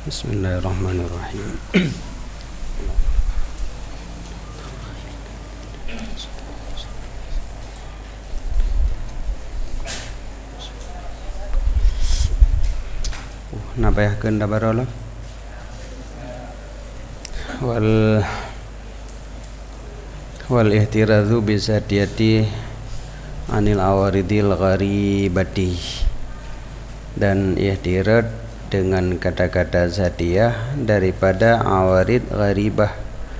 Bismillahirrahmanirrahim. Nabayahkeun da barola wal ihtiradzu bi satiyati anil awaridil gharibati, dan ihtirad dengan kata-kata zatiyah daripada awarid gharibah,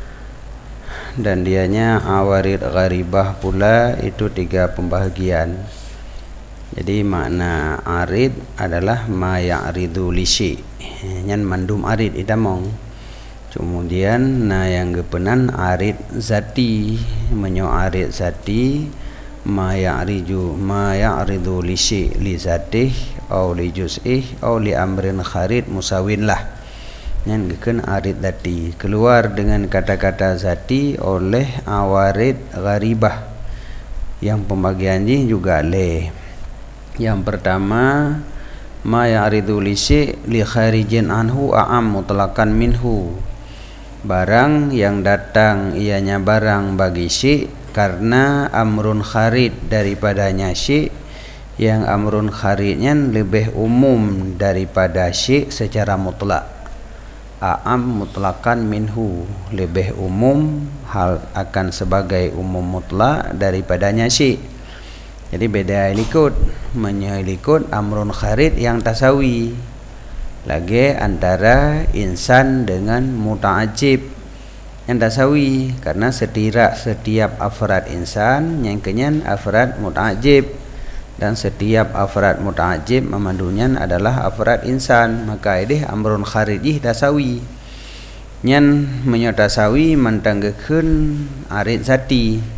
dan dianya awarid gharibah pula itu 3 pembahagian. Jadi makna arid adalah ma ya'ridu lisyi, nyan mandum arid itamong. Kemudian yang gepenan arid zati, menyo arid zati ma ya'ridu lisyi li zatih au li juz'ih au li amrin kharid musawin lah. Yang gekeun arid zati keluar dengan kata-kata zati oleh awarid gharibah, yang pembagiannya juga le. Yang pertama ma ya'ridu lisyi li kharijin anhu a'am mutlaqan minhu, barang yang datang ianya barang bagi syi karena amrun kharid daripadanya syi, yang amrun kharidnya lebih umum daripada syi secara mutlak. A'am mutlaqan minhu, lebih umum hal akan sebagai umum mutlak daripadanya syi. Jadi beda likut, menyelikut amrun kharid yang tasawi lagi antara insan dengan muta'ajib yang tasawi, karena setiap afrad insan yang kenyan afrad muta'ajib, dan setiap afrad muta'ajib memandunya adalah afrad insan, maka ini amrun kharijih tasawi. Nyan menyotasawi mentanggekeun arid zati.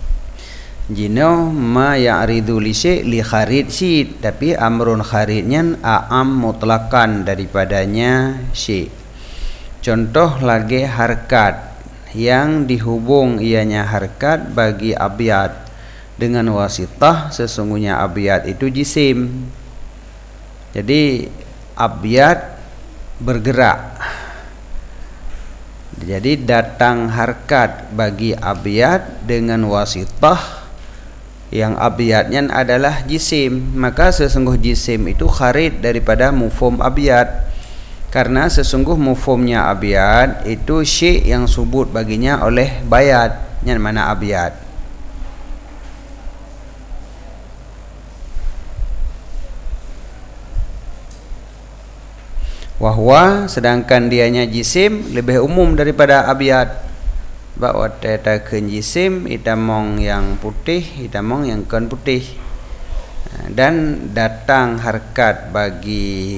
Jino ma ya'ridu lisyi li kharid syi, tapi amrun kharidnya a'am mutlaqan daripadanya syi. Contoh lagi harkat yang dihubung ianya harkat bagi abyad dengan wasitah, sesungguhnya abyad itu jisim. Jadi abyad bergerak, jadi datang harkat bagi abyad dengan wasitah yang abyadnya adalah jisim, maka sesungguh jisim itu kharid daripada mufhum abyad, karena sesungguh mufhumnya abyad itu syi yang subut baginya oleh bayad, yang mana abyad. Wahwa, sedangkan dianya jisim lebih umum daripada abyad. Bahawa tetakeun jisim itamong yang putih, itamong yang kan putih, dan datang harkat bagi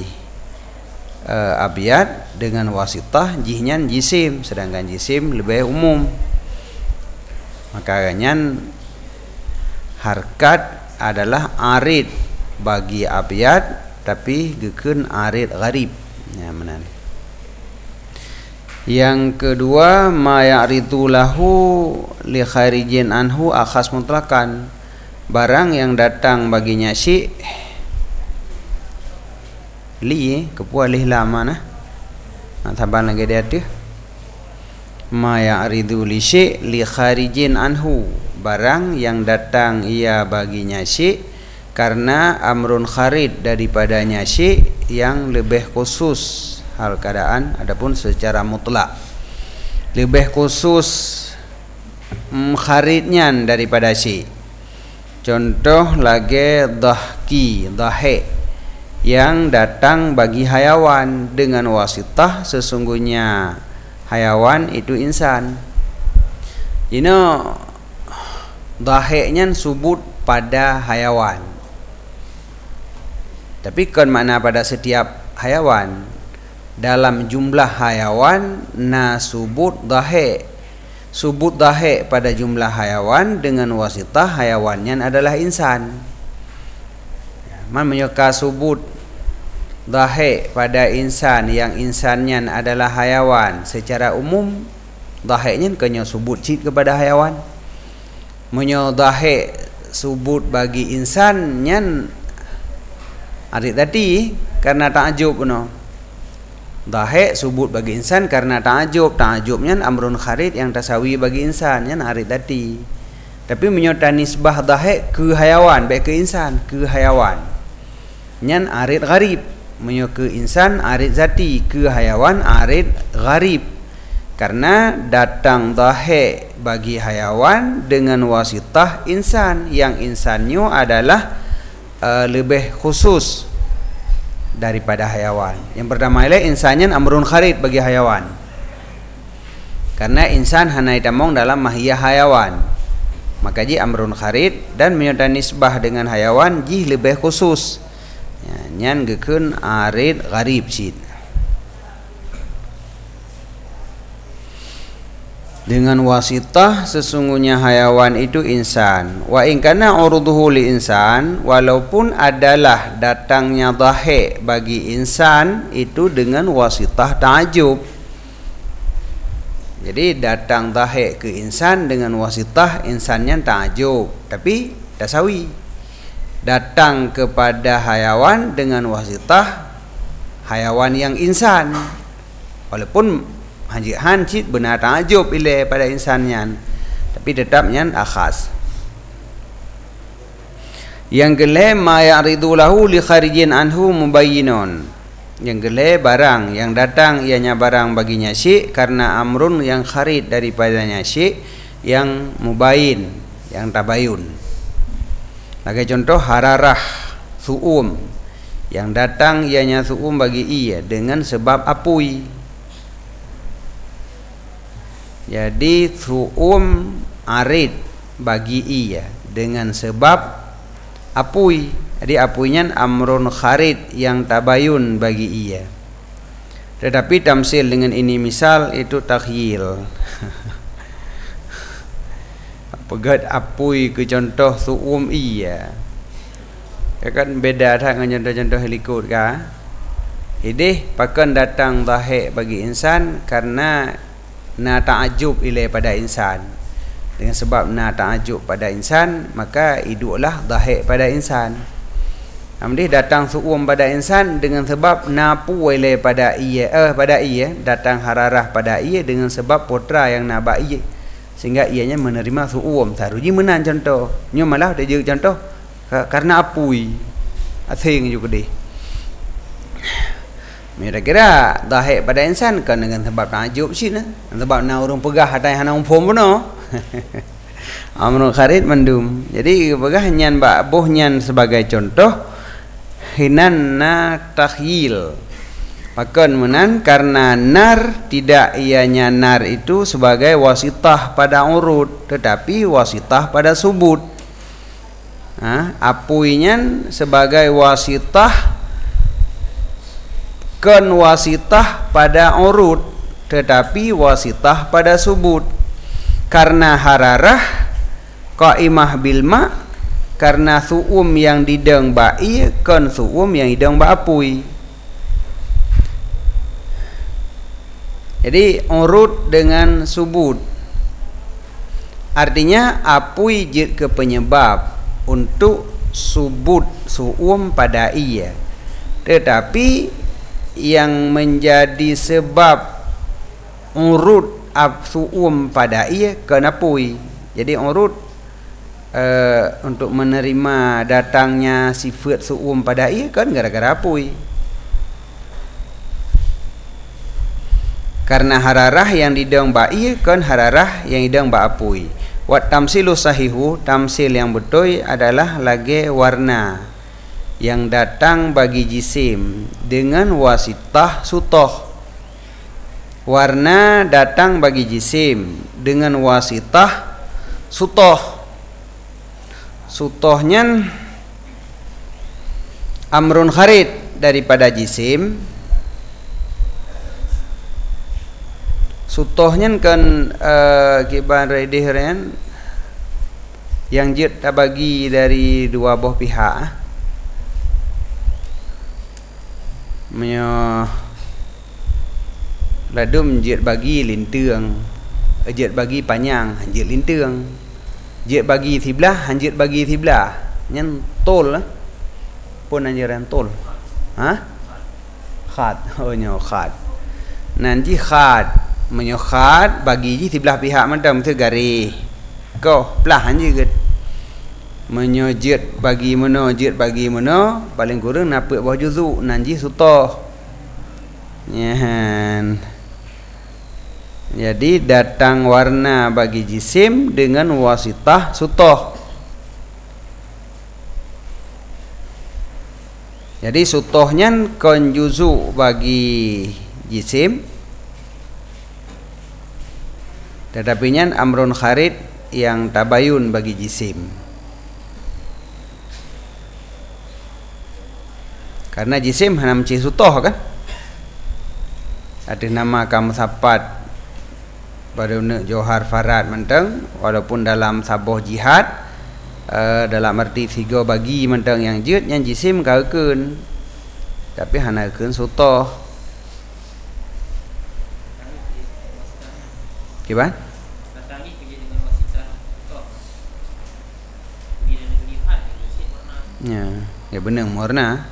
abyad dengan wasitah jihnya jisim, sedangkan jisim lebih umum. Makanya harkat adalah arid bagi abyad, tapi gekeun arid gharib. Ya menan. Yang kedua ma ya'ridu lahu li kharijin anhu akhas mutlaqan, barang yang datang baginya syi li kepua lih lama nah taban lagi dia tu ma ya'ridu li syi li kharijin anhu, barang yang datang ia baginya syi karena amrun kharid daripadanya syi yang lebih khusus hal keadaan, adapun secara mutlak lebih khusus kharidnya daripada syi. Contoh lagi dhahki, dhahe yang datang bagi hayawan dengan wasitah, sesungguhnya hayawan itu insan. Ini dhahe-nya subut pada hayawan, tapi kan mana pada setiap hayawan. Dalam jumlah hayawan nasubut dhahe, subut dhahe pada jumlah hayawan dengan wasitah hayawannya adalah insan. Man menyoka subut dhahe pada insan yang insannya adalah hayawan, secara umum dhahenya kanya subut cik kepada hayawan. Menyo dhahe subut bagi insan nyan arit tadi karena ta'jub no. Dahe subut bagi insan karena ta'ajub. Ta'ajubnya amrun kharid yang tasawi bagi insan, yang arid tadi. Tapi menyota nisbah dahe ke hayawan, baik ke insan, ke hayawan. Yang arid gharib. Menyo ke insan arid zati, ke hayawan arid gharib. Karena datang dahe bagi hayawan dengan wasitah insan, yang insannya adalah lebih khusus daripada hayawan. Yang pertama ialah insannya amrun kharid bagi hayawan. Karena insan hanai tamong dalam mahiyah hayawan. Maka ji amrun kharid dan menyota nisbah dengan hayawan ji lebih khusus. Nyan gekeun arid gharib sid. Dengan wasitah sesungguhnya hayawan itu insan. Wa in kana uruduhu li insan, walaupun adalah datangnya dahe bagi insan itu dengan wasitah ta'ajub. Jadi datang dahe ke insan dengan wasitah insannya ta'ajub, tapi tasawi. Datang kepada hayawan dengan wasitah hayawan yang insan, walaupun hancit benar ta'ajub ile pada insannya, tapi tetapnya akhas. Yang gele ma ya'ridu lahu li kharijin anhu mubayyinun. Yang gele barang yang datang ianya barang baginya syik karena amrun yang kharid daripadanya syik yang mubayyin, yang tabayun. Sebagai contoh hararah su'um, yang datang ianya su'um bagi ia dengan sebab apui. Jadi su'um arid bagi ia dengan sebab apui. Jadi apuinya amrun kharid yang tabayun bagi ia. Tetapi tamsil dengan ini misal itu takhyil. Pegat apui ke contoh su'um iya. Ya kan beda dengan contoh-contoh helikut kah? Ini pakan datang dahe bagi insan karena na ta'ajub ilai pada insan. Dengan sebab na ta'ajub pada insan, maka iduklah dahe pada insan. Amdih datang su'um pada insan dengan sebab na pu ilai pada ia, pada ia datang hararah pada ia dengan sebab putra yang na ba ia, sehingga ianya menerima su'um. Saruji menan contoh. Nyo malah dia juga contoh karena apui. Asing juga deh. Kira-kira dahe pada insan kan dengan sebab ta'ajub sih nah. Sebab na urung pegah hatai hana umpom puno. Amrun kharid mandum. Jadi pegah nyan ba boh nyan sebagai contoh hinan na takhyil. Pakan menan karena nar tidak ianya nar itu sebagai wasitah pada urut, tetapi wasitah pada subut. Apuinya sebagai wasitah kan wasitah pada urut, tetapi wasitah pada subut. Karena hararah qaimah bil ma, karena su'um yang dideng ba'i kan su'um yang dideng ba apui. Jadi urut dengan subut, artinya apui jid ke penyebab untuk subut su'um pada ia, tetapi yang menjadi sebab urut su'um pada ia kena apui. Jadi urut untuk menerima datangnya sifat su'um pada ia kan gara-gara apui. Karena hararah yang dideng ba'i kan hararah yang dideng ba apui. Wat tamsilu sahihu, tamsil yang betul adalah lagi warna yang datang bagi jisim dengan wasitah sutoh. Warna datang bagi jisim dengan wasitah sutoh. Sutohnya amrun kharid daripada jisim. Sutohnya kan kiban redihren yang jid tak bagi dari dua belah pihak. Menyo ladum jid bagi lintang, jid bagi panjang, jid lintang, jid bagi sebelah, jid bagi sebelah. Nyen tol pun anjuran tol. Khat, oh nyo khat. nanti khat menyo khat bagi ji sebelah pihak mandam tu garis ko pelahan je ke menyo jet bagi mana paling kurang nampak bawah juzuk nanti sutah nyahan. Jadi datang warna bagi jisim dengan wasitah sutah. Jadi sutahnya kon juzu bagi jisim, tetapi nya amrun kharid yang tabayun bagi jisim. Karena jisim hanya menci sutah kan? Ada nama kamu sapat pada Johar Farad mentang walaupun dalam saboh jihad dalam arti tiga bagi mentang yang jid yang jisim kakeun tapi hanakeun sutah kiban ya benar warna.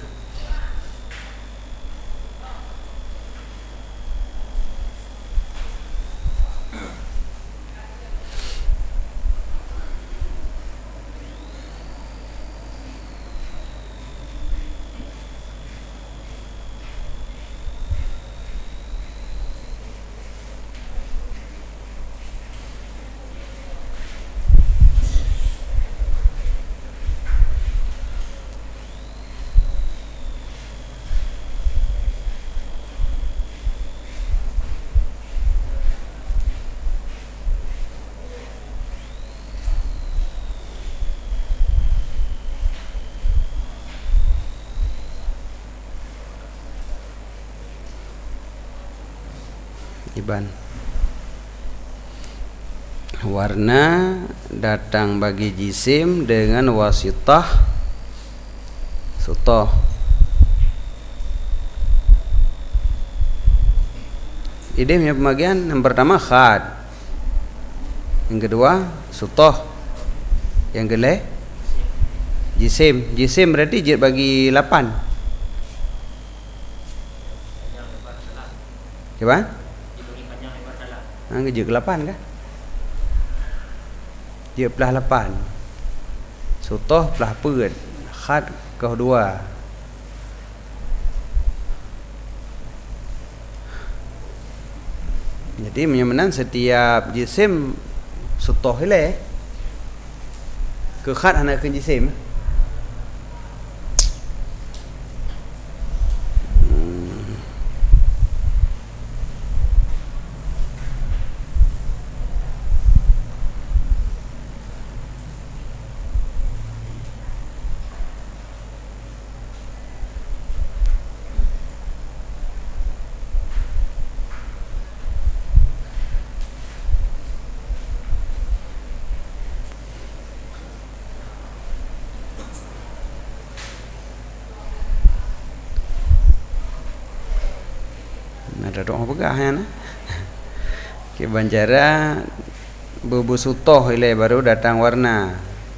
Iban warna datang bagi jisim dengan wasitah sutah. Ide punya pembagian yang pertama khat, yang kedua sutah, yang kedua jisim. Jisim berarti jid bagi 8. Coba? Jid ke 8 kah? Jid pelah 8. Sutah pelah peut. Khat ke 2. Jadi menyamanan setiap jisim sutah ile ke khat hana ke jisim. Ada doa pegah ya nah. Ke banjara bubu sutah ile baru datang warna.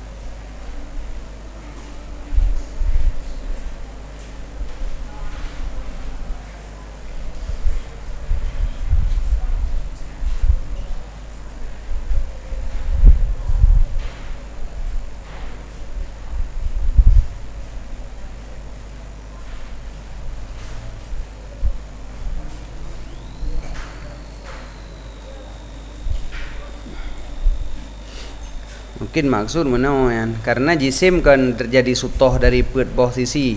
Mungkin maksud menawan karena jisim kan terjadi sutah dari peut bawah sisi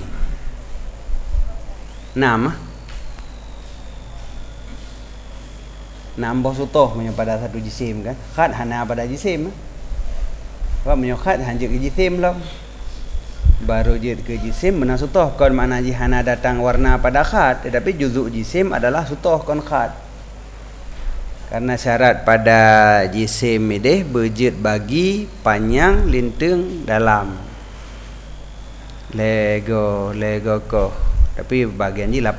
6 bawah sutah pada satu jisim kan khat hana pada jisim wa menyokhat hanjir ke jisim lah baru jid ke jisim benar sutah kon makna jihana datang warna pada khat tetapi juzuk jisim adalah sutah kon khat. Karena syarat pada jisim ini berjid bagi panjang lintung dalam lego ko tapi bagian ni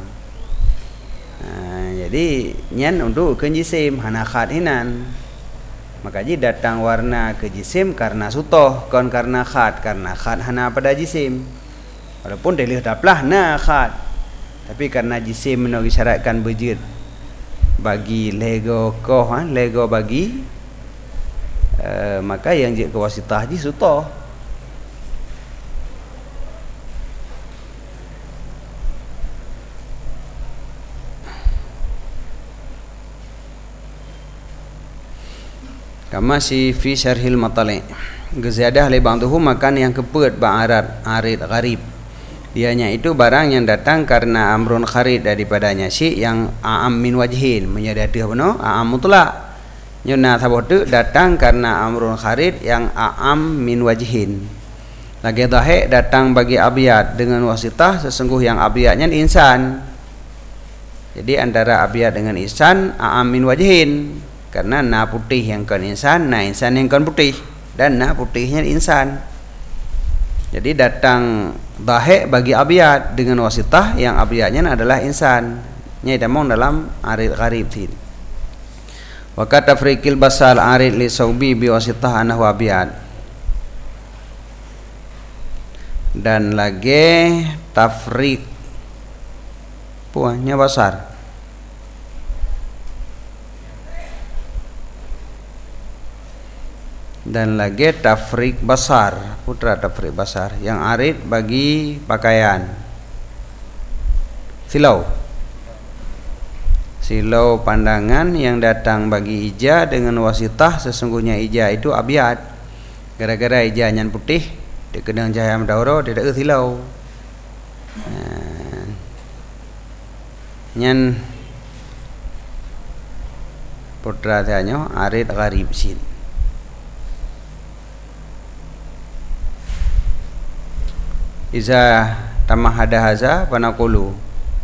8. Jadi nyan untuk ke jisim hana khat hinan maka ji datang warna ke jisim karena sutah kon karena khat hana pada jisim walaupun dalih daplah na khat tapi karena jisim menolak syaratkan berjid bagi lego koh lego bagi maka yang je ke wasitah ji sutoh. Kama si fi syarhil matali geziadah le ba'dahu makan yang kepet ba'arat arid gharib, dianya itu barang yang datang karena amrun kharid daripadanya si yang a'am min wajhin menyadati benar a'am mutlak nyuna sabotu datang karena amrun kharid yang a'am min wajhin. Lagi dahe datang bagi abiyat dengan wasitah sesungguh yang abiyatnya insan. Jadi antara abiyat dengan insan a'am min wajhin. Karena na putih yang kan insan yang kan putih, dan na putihnya insan. Jadi datang dahe bagi abiyat dengan wasitah yang abiyatnya adalah insan. Nyai damong dalam arid gharib tin. Wa katafriqil basal arid li saubi bi wasitah anahu abiyat. Dan lagi tafriq puahnya basar. Dan lagi tafrik basar, putra tafrik basar yang arid bagi pakaian. Silau pandangan yang datang bagi ija dengan wasitah sesungguhnya ija itu abiyat. Gara-gara ija nyan putih dikenang cahaya madauro tidak silau. Nyan putra tanya arid gharib sin. Iza tamahada haza panaqulu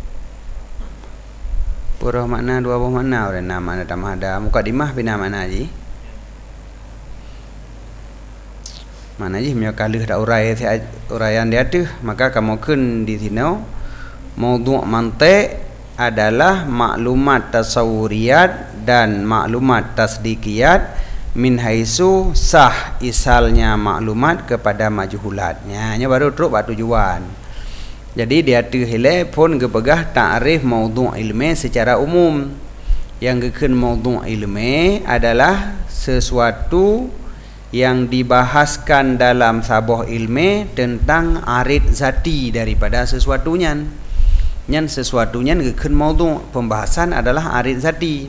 purah makna dua buah makna oleh nama ada tamahada mukadimah bina mana ji mana ji punya kalih dak uraian dia tu maka kamu kun di sini maudhu' mantiq adalah maklumat tasawuriyat dan maklumat tasdikiyat min haisu sah isalnya maklumat kepada majhulatnya. Nya baru teruk bak tujuan. Jadi dia tu hele pun gepegah ta'rif maudhu' ilmi secara umum. Yang gekeun maudhu' ilmi adalah sesuatu yang dibahaskan dalam sabah ilmi tentang arid zati daripada sesuatunya. Nyan sesuatunya gekeun maudhu', pembahasan adalah arid zati.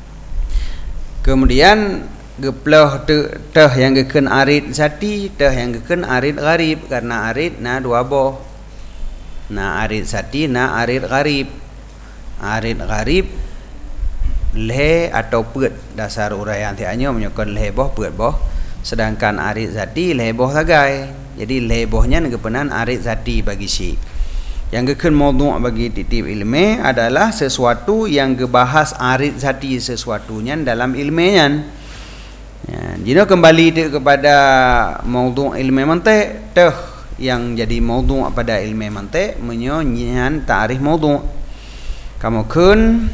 Kemudian geploh teh yang gekeun arid zati, teh yang gekeun arid gharib, karena arid na dua boh. Na arid zati, na arid gharib. Arid gharib leh atau peut dasar uraian tianyo menyokon leh boh peut boh. Sedangkan arid zati leh boh sagai. Jadi leh bohnya gepenan arid zati bagi si. Yang gekeun maudhu' bagi titip ilmi adalah sesuatu yang gebahas arid zati sesuatunya dalam ilminya. Ya, jika kembali kepada maudhu' ilmi mantiq, teh yang jadi maudhu' pada ilmi mantiq menyonyian ta'rif maudhu'. Kamu kun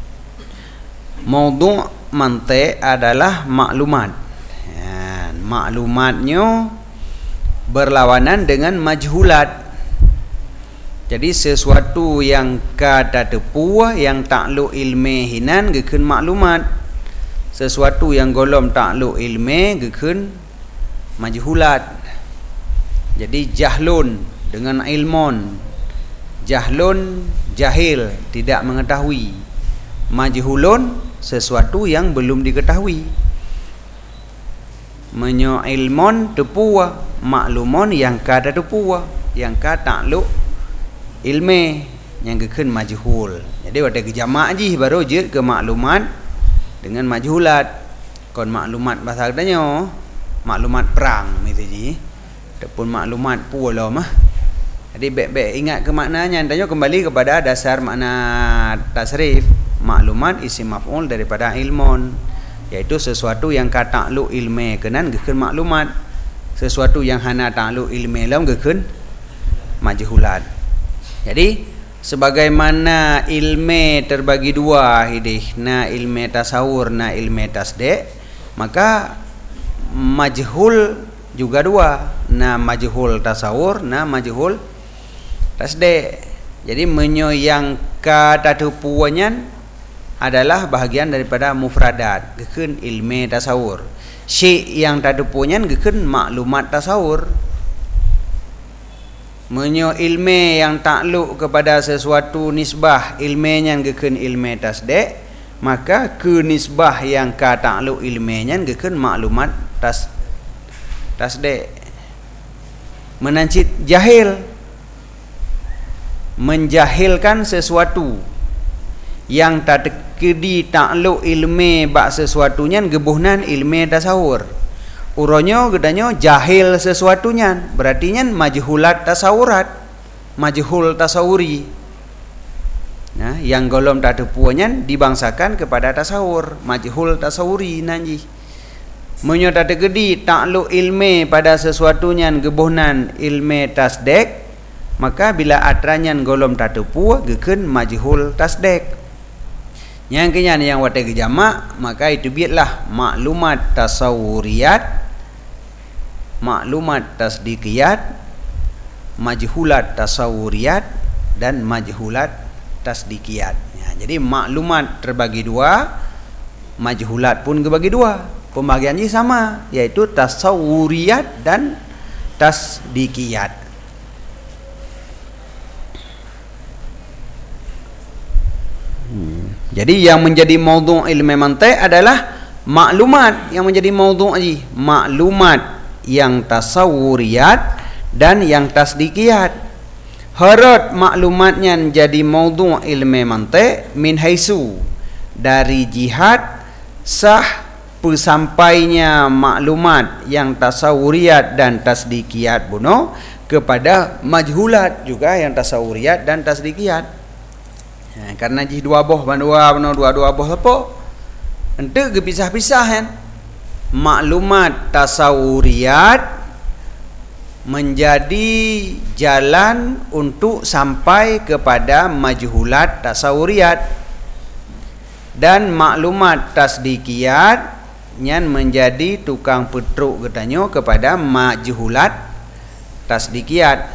maudhu' mantiq adalah maklumat. Ya, maklumatnya berlawanan dengan majhulat. Jadi sesuatu yang kata tepu yang takluk ilmi hinan gekeun maklumat. Sesuatu yang golom takluk ilmi gekeun majhulat. Jadi jahlun dengan ilmun. Jahlun jahil, tidak mengetahui. Majhulun sesuatu yang belum diketahui. Menyo ilmun tepuwa, maklumun yang kada tepuwa, yang ka takluk ilmi yang gekeun majhul. Jadi pada kejamak ji baru je ke maklumat dengan majhulat. Kon maklumat bahasa katanya maklumat perang gitu ji. Ataupun maklumat pula mah. Jadi baik-baik ingat ke maknanya. Tanya kembali kepada dasar makna tasrif. Maklumat isim maf'ul daripada ilmun, yaitu sesuatu yang ka takluk ilmi kenan gekeun maklumat. Sesuatu yang hana takluk ilmi lam gekeun majhulat. Jadi sebagaimana ilmi terbagi dua hidih, na ilmi tasawur, na ilmi tasdik, maka majhul juga dua, na majhul tasawur, na majhul tasdik. Jadi menyo yang kata tepuannya adalah bahagian daripada mufradat, gekeun ilmu tasawur. Syai yang tak ada punyan gekeun maklumat tasawur. Menyo ilmu yang takluk kepada sesuatu nisbah ilmunya gekeun ilmu tasdek, maka ke nisbah yang ka takluk ilmunya gekeun maklumat tasdek. Menancit jahil, menjahilkan sesuatu yang tak kedi takluk ilmu bak sesuatunya gebuhnan ilmu tasawur. Uronyo gedanyo jahil sesuatunya, berarti nya majhulat tasawurat, majhul tasawuri. Nah, yang golom tak tepuannya dibangsakan kepada tasawur, majhul tasawuri nanji. Menyo tak gedi takluk ilmu pada sesuatunya gebuhnan ilmu tasdek, maka bila atrannya golom tak tepu gekeun majhul tasdek. Yang kenyan yang wate jamak, maka itu biarlah maklumat tasawuriyat, maklumat tasdikiyat, majhulat tasawuriyat, dan majhulat tasdikiyat. Ya, jadi maklumat terbagi dua, majhulat pun terbagi dua. Pembagiannya sama, yaitu tasawuriyat dan tasdikiyat. Jadi yang menjadi maudhu' ilmu mantiq adalah maklumat yang menjadi maudhu' ji, maklumat yang tasawuriyat dan yang tasdikiyat. Harut maklumatnya jadi maudhu' ilmu mantiq min haisu, dari jihad sah pesampainya maklumat yang tasawuriyat dan tasdikiyat buno kepada majhulat juga yang tasawuriyat dan tasdikiyat. Ya, karena jih dua boh dua boh apa? Ente gepisah-pisah kan. Maklumat tasawuriyat menjadi jalan untuk sampai kepada majhulat tasawuriyat, dan maklumat tasdikiyat nyan menjadi tukang petruk katanya kepada majhulat tasdikiyat.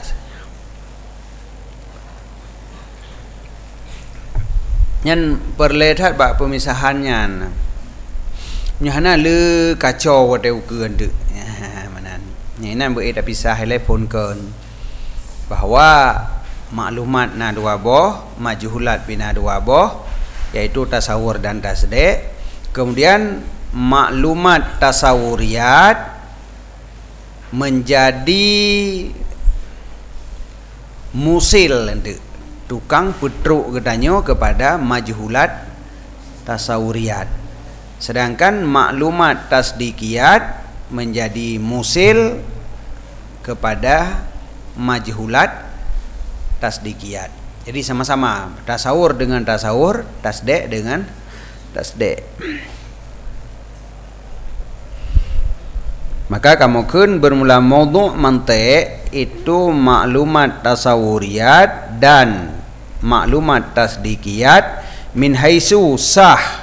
Nyan perlihat bak pemisahannya. Nyahana le kacau wate ukeun tu. Ya manan. Nyainan beui tak pisah telefon keun. Bahawa maklumat na dua boh, majhulat bina dua boh, yaitu tasawur dan tasdek. Kemudian maklumat tasawuriyat menjadi musil nanti, tukang petruk katanya kepada majhulat tasawuriyat. Sedangkan maklumat tasdikiyat menjadi musil kepada majhulat tasdikiyat. Jadi sama-sama tasawur dengan tasawur, tasdek dengan tasdek. Maka kamukeun bermula maudhu' mantiq itu maklumat tasawuriyat dan maklumat tasdikiyat min haisu sah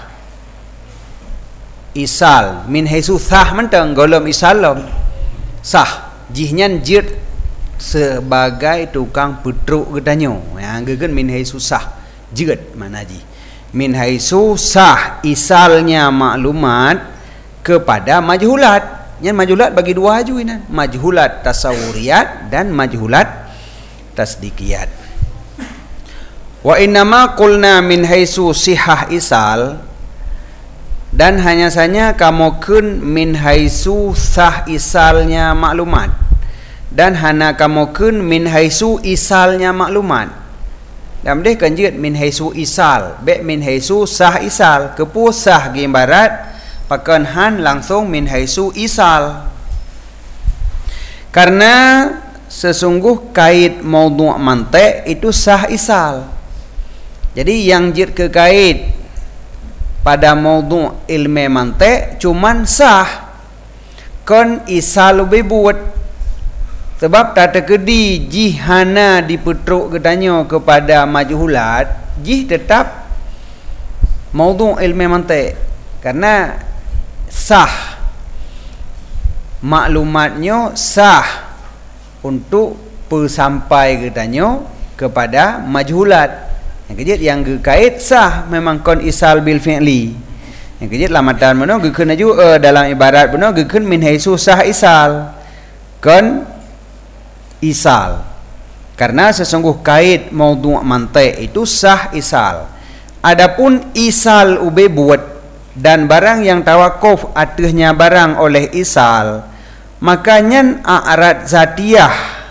isal, min haisu sah mentang golom isalom sah jihnya jid sebagai tukang petruk gedanyo. Yang gegen min haisu sah jid mana ji, min haisu sah isalnya maklumat kepada majhulat. Yang majhulat bagi dua ajuinan, majhulat tasawuriyat dan majhulat tasdikiyat. Wa innama qulna min haisu sihah isal, dan hanya saja kamukeun min haisu sah isalnya maklumat, dan hana kamukeun min haisu isalnya maklumat. Dan deh kanjit min haisu isal, be min haisu sah isal, kepu sah gimbarat pakan han langsung min haisu isal. Karena sesungguh kait maudhu' mantiq itu sah isal. Jadi yang jid ke kait pada maudhu' ilmu mantiq cuman sah kon isal lebih buat. Sebab tak terkedi jihana dipetruk katanya kepada majhulat, jih tetap maudhu' ilmu mantiq. Karena sah maklumatnya sah untuk pesampai katanya kepada majhulat. Yang kejit yang gekait sah memang kon isal bil fi'li. Yang kejit lamatan mana gekeun aju dalam ibarat benar gekeun min haisu sah isal. Kon isal. Karena sesungguh kait maudhu' mantik itu sah isal. Adapun isal ube buat dan barang yang tawakuf atasnya barang oleh isal, makanya a'rad zatiyah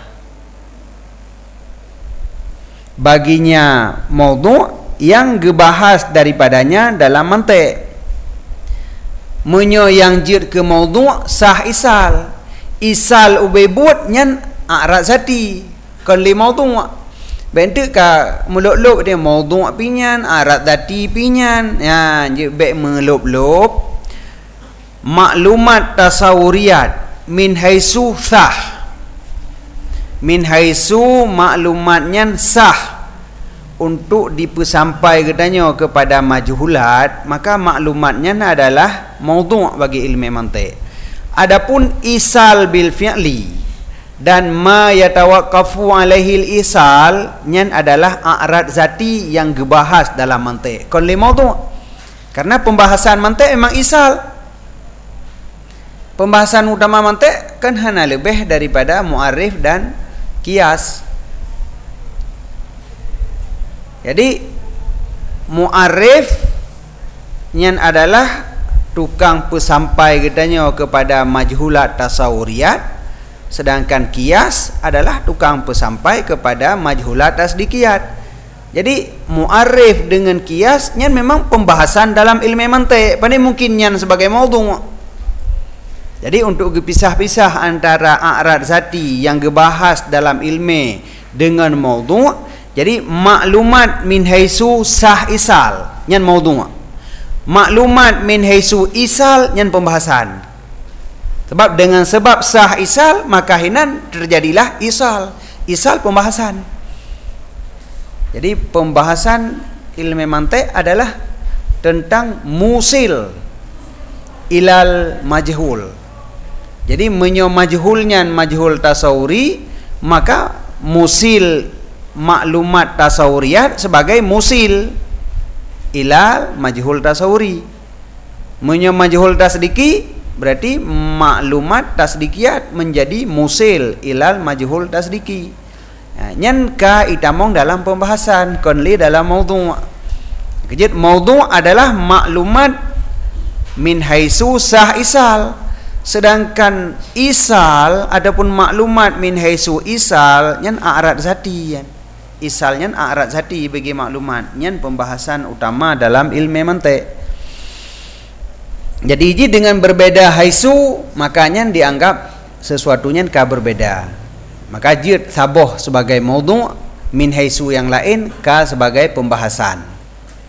baginya maudhu' yang gebahas daripadanya dalam mantik. Menyo yang jid ke maudhu' sah isal. Isal ube buat nyan a'rad zati kon li maudhu'. Bentuk ka melop-lop dia maudhu' pinyan, a'rad zati pinyan. Ya, je baik melop-lop maklumat tasawuriyat min haisu sah. Min haisu maklumatnya sah untuk dipesampai katanya kepada majhulat, maka maklumatnya adalah maudhu' bagi ilmu mantik. Adapun isal bil fi'li dan ma yatawaqqafu alaihi isal nyan adalah a'rad zati yang gebahas dalam mantik kon li maudhu'. Karena pembahasan mantik memang isal. Pembahasan utama mantik kan hanya lebih daripada mu'arif dan kias. Jadi mu'arif nyan adalah tukang pesampai katanya kepada majhulat tasawuriyat, sedangkan kias adalah tukang pesampai kepada majhulat tasdikiyat. Jadi mu'arif dengan kias nyan memang pembahasan dalam ilmu mantik, pandai mungkin nyan sebagai maudhu'. Jadi untuk dipisah-pisah antara a'rad zati yang gebahas dalam ilmu dengan maudhu', jadi maklumat min haisu sah isal nyan maudhu'. Maklumat min haisu isal nyan pembahasan. Sebab dengan sebab sah isal maka hinan terjadilah isal. Isal pembahasan. Jadi pembahasan ilmu mantik adalah tentang musil ilal majhul. Jadi menyo majhulnya majhul tasawuri, maka musil maklumat tasawuriyat sebagai musil ilal majhul tasawuri. Menyo majhul tasdiki berarti maklumat tasdikiyat menjadi musil ilal majhul tasdiki. Nyan ka itamong dalam pembahasan konli dalam maudhu'. Kejit maudhu' adalah maklumat min haisu sah isal. Sedangkan isal adapun maklumat min haisu isal nyan a'rad zati yan. Isal nyan a'rad zati bagi maklumat nyan pembahasan utama dalam ilmu mantik. Jadi dengan berbeda haisu makanya dianggap sesuatunya ka berbeda. Maka jid saboh sebagai maudhu', min haisu yang lain ka sebagai pembahasan.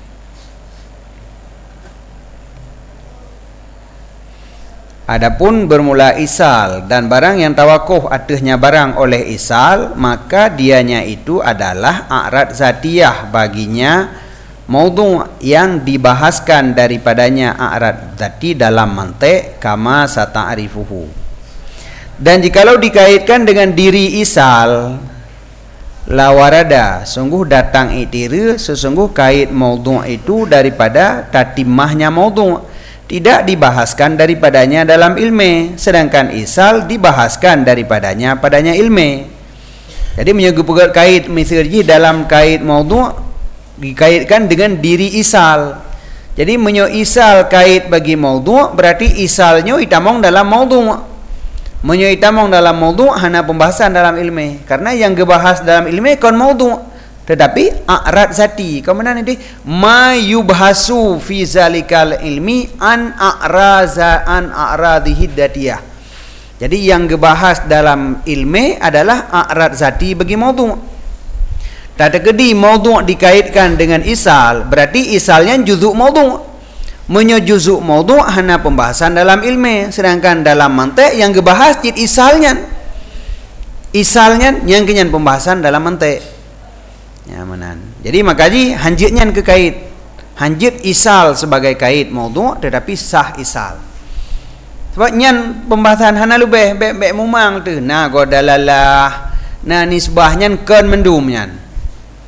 Adapun bermula isal dan barang yang tawakuf atasnya barang oleh isal, maka dianya itu adalah a'rad zatiyah baginya maudhu' yang dibahaskan daripadanya a'rad zati dalam mantik kama sata'rifuhu. Dan jikalau dikaitkan dengan diri isal, la warada, sungguh datang itira sesungguh kait maudhu' itu daripada tatimahnya maudhu', tidak dibahaskan daripadanya dalam ilmu, sedangkan isal dibahaskan daripadanya padanya ilmu. Jadi menyebut kait misalnya dalam kait maudhu' dikaitkan dengan diri isal. Jadi menyo isal kait bagi maudhu' berarti isalnya itamong dalam maudhu'. Menyo itamong dalam maudhu' hanya pembahasan dalam ilmu. Karena yang gebahas dalam ilmu kon maudhu'. Tetapi a'rad zati kemudian nanti ma yubhasu fi zalikal ilmi an a'radhihi datiyah. Jadi yang dibahas dalam ilmu adalah a'rad zati bagi maudhu'. Tak terkedi maudhu' dikaitkan dengan isal, berarti isalnya juzuk maudhu'. Menyo juzuk maudhu' hanya pembahasan dalam ilmu, sedangkan dalam mantik yang dibahas jid isalnya. Isalnya yang kenyan pembahasan dalam mantik. Ya manan. Jadi makaji hanjitnya ke kait. Hanjit isal sebagai kait maudhu' tetapi sah isal. Sebab nyan pembahasan hana lubeh bek mumang tu. Nah godalalah. Nah nisbahnya kan mendum nyan.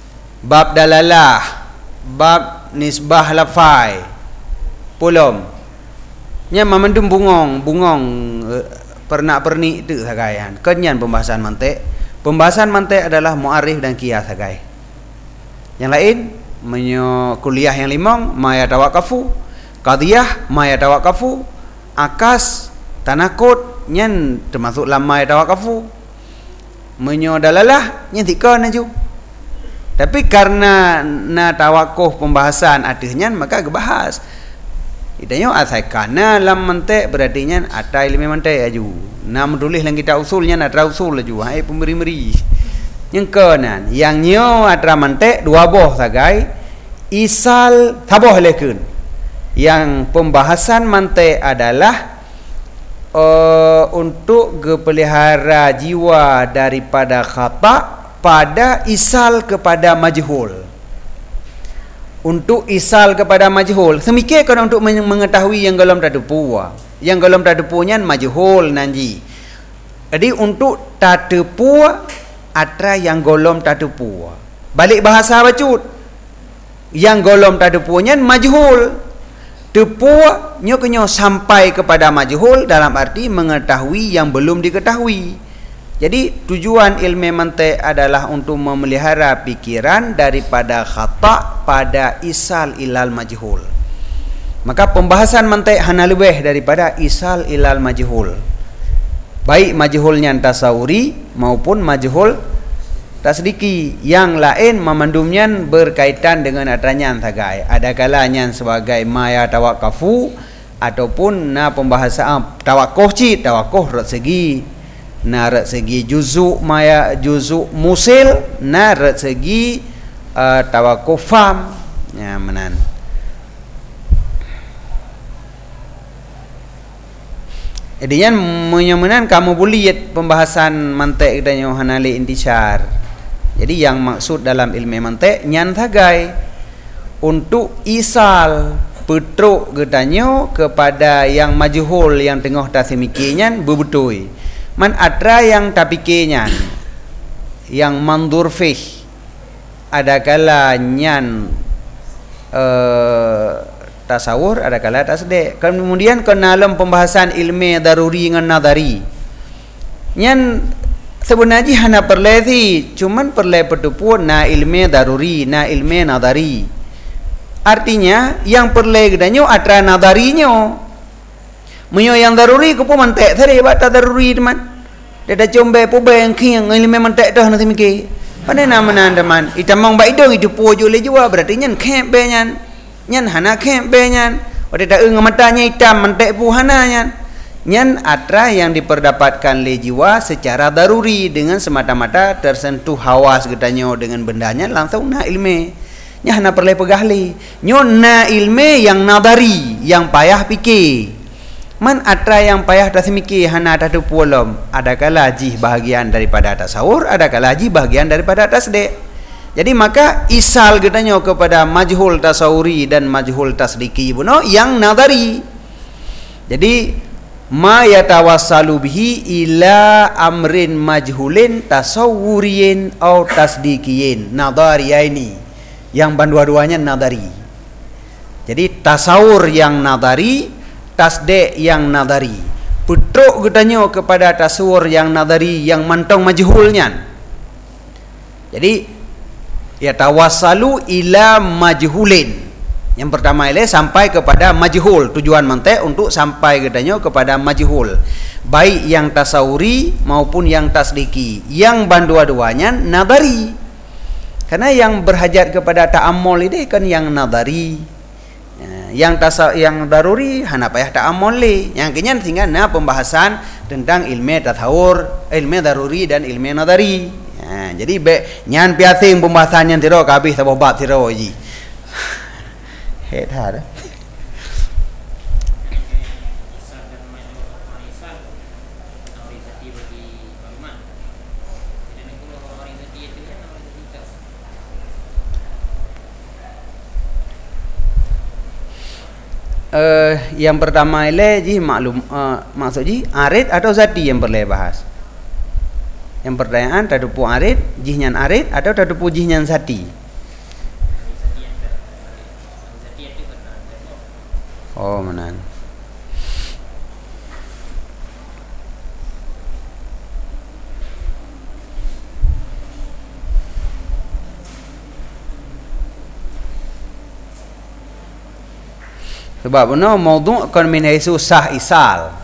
bab dalalah, bab nisbah lafai pulom nya mamandum bungong pernak-pernik tu sagaian kenyan pembahasan mantik adalah muarif dan qiyas sagai. Yang lain kuliah yang limang ma yatawaqafu, qadhiyah ma yatawaqafu, akas tanakut nyan termasuk lama yatawaqafu, dalalah nyan tika naju. Tapi karena na tawakuh pembahasan adanya maka gebahas. Idanya asaikana lam mantik berarti nya ada ilmu mantik aju. Na menulis lang kita usulnya na tra usul aju. Hai pemberi-meri. Yang kenan yang nyo atra mantik dua boh sagai isal taboh lekun. Yang pembahasan mantik adalah untuk kepelihara jiwa daripada khata pada isal kepada majhul. Untuk isal kepada majhul semikir kan untuk mengetahui yang golom tadepu. Yang golom tadepunya majhul nanji. Jadi untuk tadepu atra yang golom tadepu. Balik bahasa bacut. Yang golom tadepunya majhul. Tepu nyo sampai kepada majhul dalam arti mengetahui yang belum diketahui. Jadi tujuan ilmu mantik adalah untuk memelihara pikiran daripada khata pada isal ilal majhul. Maka pembahasan mantik hana lebih daripada isal ilal majhul. Baik majhulnya tasawuri maupun majhul tasdiki. Yang lain memandumnya berkaitan dengan adanya sagai. Ada kalanya sebagai maya tawakafu ataupun na pembahasan tawakuh rat segi na rat segi juzuk maya juzuk musil na rat segi tawakuh fam ya menan. Jadinya menyemenan kamu boleh pembahasan mantik dan hanali intisar. Jadi yang maksud dalam ilmu mantik nyan sagai untuk isal petruk gedanyo kepada yang majhul yang tengah tasimikirnya bebetul. Man atra yang tapikirnya yang mandur fih adakala nyan tasawur adakala tasdek. Kemudian kenalam pembahasan ilmu daruri dengan nadari. Nyan sebenarnya hanya perlezi, cuman perle petupu na ilmu daruri, na ilmu nadari. Artinya yang perle gedanyo atra nadarinya. Menyo yang daruri ku pun mantek tadi bata daruri teman. Dada combe pu beng king ilmu mantek dah nanti mikir. Pandai nama nan teman. Itamang ba idong itu pojo le jua berarti nyan kemp be nyan. Nyan hana kemp be nyan. Ode da eng matanya hitam mantek pu hana nyan. Nyan atra yang diperdapatkan le jiwa secara daruri dengan semata-mata tersentuh hawas getanyo dengan bendanya langsung na ilmu. Nya hana perle pegahli. Nyo na ilmu yang nadari, yang payah fikir. Man atra yang payah tasmiki hana tadu pulam. Adakala jih bahagian daripada tasawur, adakala jih bahagian daripada tasdek. Jadi maka isal getanyo kepada majhul tasawuri dan majhul tasdiki buno yang nadari. Jadi ma yatawassalu bihi ila amrin majhulin tasawwuriyin atau tasdikiyin nadariyaini yang dua-duanya nadari. Jadi tasawur yang nadari, tasdek yang nadari. Petruk getanyo kepada tasawur yang nadari yang mantong majhulnya. Jadi yatawassalu ila majhulin. Yang pertama ialah sampai kepada majhul. Tujuan mantik untuk sampai gedanyo kepada majhul. Baik yang tasawuri maupun yang tasdiki. Yang dua-duanya nadari. Karena yang berhajat kepada ta'ammul ini kan yang nadari. Yang daruri hana payah ta'ammul li. Yang kenyan tinggal na pembahasan tentang ilmu tasawur, ilmu daruri dan ilmu nadari. Jadi nyan piasing pembahasan yang tiro kabih sabah bab tiro ji. Hết hả đó. Yang pertama ile ji maklum maksud ji arid atau zati yang perlu bahas. Yang pertanyaan tadupu arid, jihnya arid atau tadupu jihnya zati. Oh menan. Sebab benar maudhu' kan min haisu sah isal.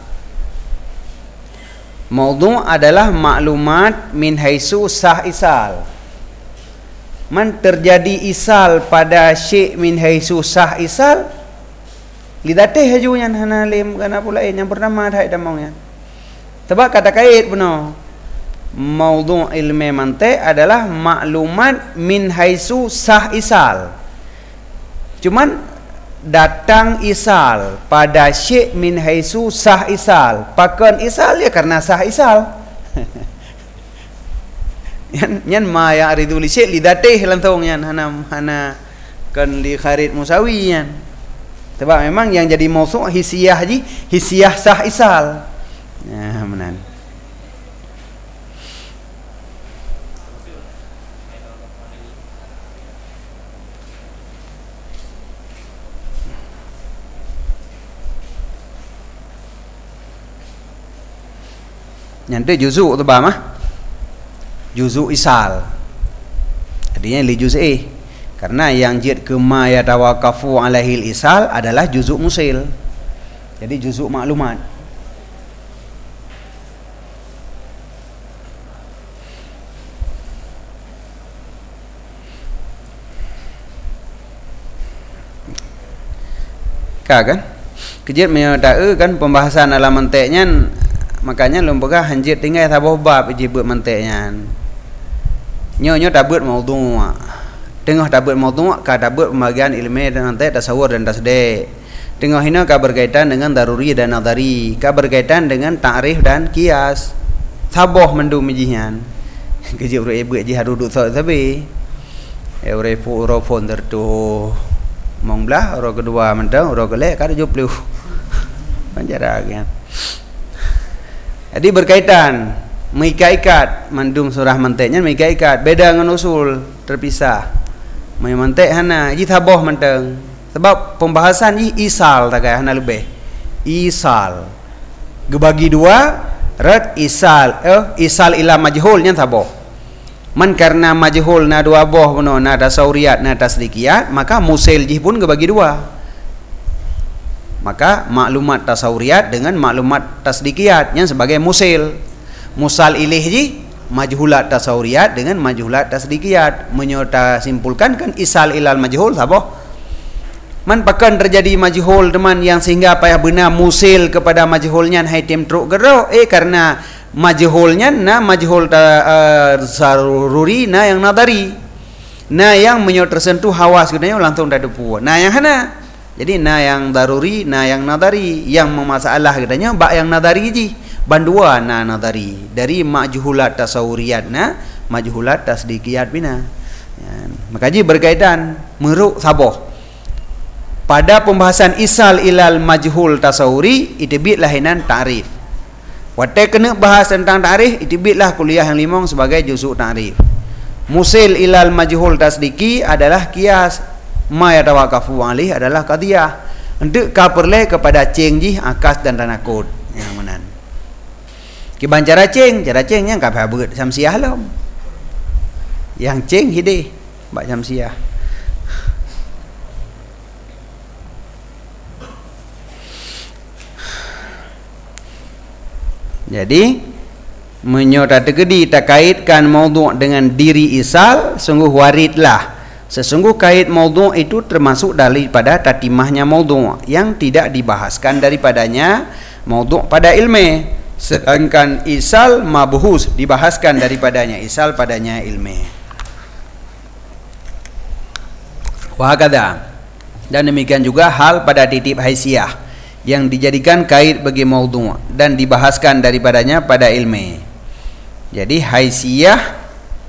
Maudhu' adalah maklumat min haisu sah isal. Man terjadi isal pada syai' min haisu sah isal, lidatih hajunya hana lim kana pula yang bernama dah damaunya. Sebab kata kait benar. Maudhu' ilmi mantiq adalah maklumat min haisu sah isal. Cuman datang isal pada syai' min haisu sah isal. Pakan isal ya karena sah isal. Yan ma ya aridu li syai' li datih lantong yan hana kan li kharid musawi yan. Sebab memang yang jadi mausuk hisiyah ji, hisiyah sah isal. Ya menan. Yang tu juzuk tu bah mah. Juzuk isal. Artinya li juz'i. Karena yang jid ke ma yatawaqafu alaihil isal adalah juzuk musil. Jadi juzuk maklumat. Kan? Kejit menyatakan kan pembahasan alam mantiknya. Makanya lumpagah hanjit tinggal sabah bab iji buat mantiknya. Nyo tabut maudhu'. Tengah tabut maudhu' ka tabut pembagian ilmu dan mantik tasawur dan tasdik. Tengah ini ka berkaitan dengan daruri dan nadari, ka berkaitan dengan ta'rif dan kias. Sabah mendum ijihan. Kejip ro ibu iji haru duduk tapi ore phone tertu mong belah ro kedua mentang ro kelek ka 70. Panjara kan. Jadi berkaitan mengikat mandum surah mantiknya mengikat beda dengan usul terpisah. Mai mantik hana ji thaboh menteng. Sebab pembahasan ji isal tak hana lebih. Isal. Gebagi dua rad isal isal ila majhul nya thaboh. Man karena majhul na dua boh beno na tasawriyat na tasdikiyat maka musil ji pun gebagi dua. Maka maklumat tasawriyat dengan maklumat tasdikiyat yang sebagai musil. Musal ilih ji majhulat tasawriyat dengan majhulat tasdikiyat. Menyerta simpulkan kan isal ilal majhul sabah. Man pakan terjadi majhul teman yang sehingga payah benar musil kepada majhulnya hai tim truk gero karena majhulnya na majhul saruri na yang nadari. Na yang tersentuh hawas katanya langsung dah depu. Na yang hana. Jadi na yang daruri, na yang nadari, yang memasalah katanya bak yang nadari ji. Bandua na nadari dari majhulat tasawuriyat na majhulat tasdikiyat bina. Ya, maka ji berkaitan meruk saboh. Pada pembahasan isal ilal majhul tasawuri itibit lahinan ta'rif. Watai kena bahas tentang ta'rif itibitlah kuliah yang 5 sebagai juzuk ta'rif. Musil ilal majhul tasdiki adalah kias. Ma yatawaqafu alih adalah qadiyah. Untuk kaperle kepada cengji akas dan tanakut yang menan. Kiban cara ceng yang kapah beut samsiah lom. Yang ceng hidih bak samsiah. Jadi menyota tegedi tak kaitkan maudhu' dengan diri isal sungguh waridlah. Sesungguh kait maudhu' itu termasuk daripada tatimahnya maudhu' yang tidak dibahaskan daripadanya maudhu' pada ilmu. Sedangkan isal mabhus dibahaskan daripadanya isal padanya ilmu. Wahakadha. Dan demikian juga hal pada titip haisiyah yang dijadikan kait bagi maudhu' dan dibahaskan daripadanya pada ilmu. Jadi haisiyah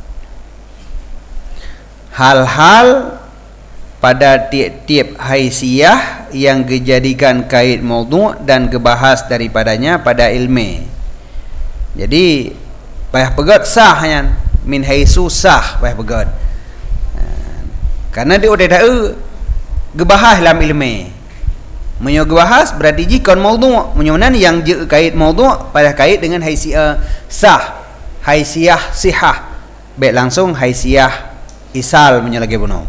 hal-hal pada tiap-tiap haisiyah yang dijadikan kait maudhu' dan kebahas daripadanya pada ilmu. Jadi payah pegat sah yan min haisu sah payah pegat. Karena dia udah tahu gebahas dalam ilmu. Menyo bahas berarti jikon maudhu'. Menyonan yang je kait maudhu' pada kait dengan haisiah sah, haisiah sihah. Baik langsung haisiah isal menyo lagi bunuh.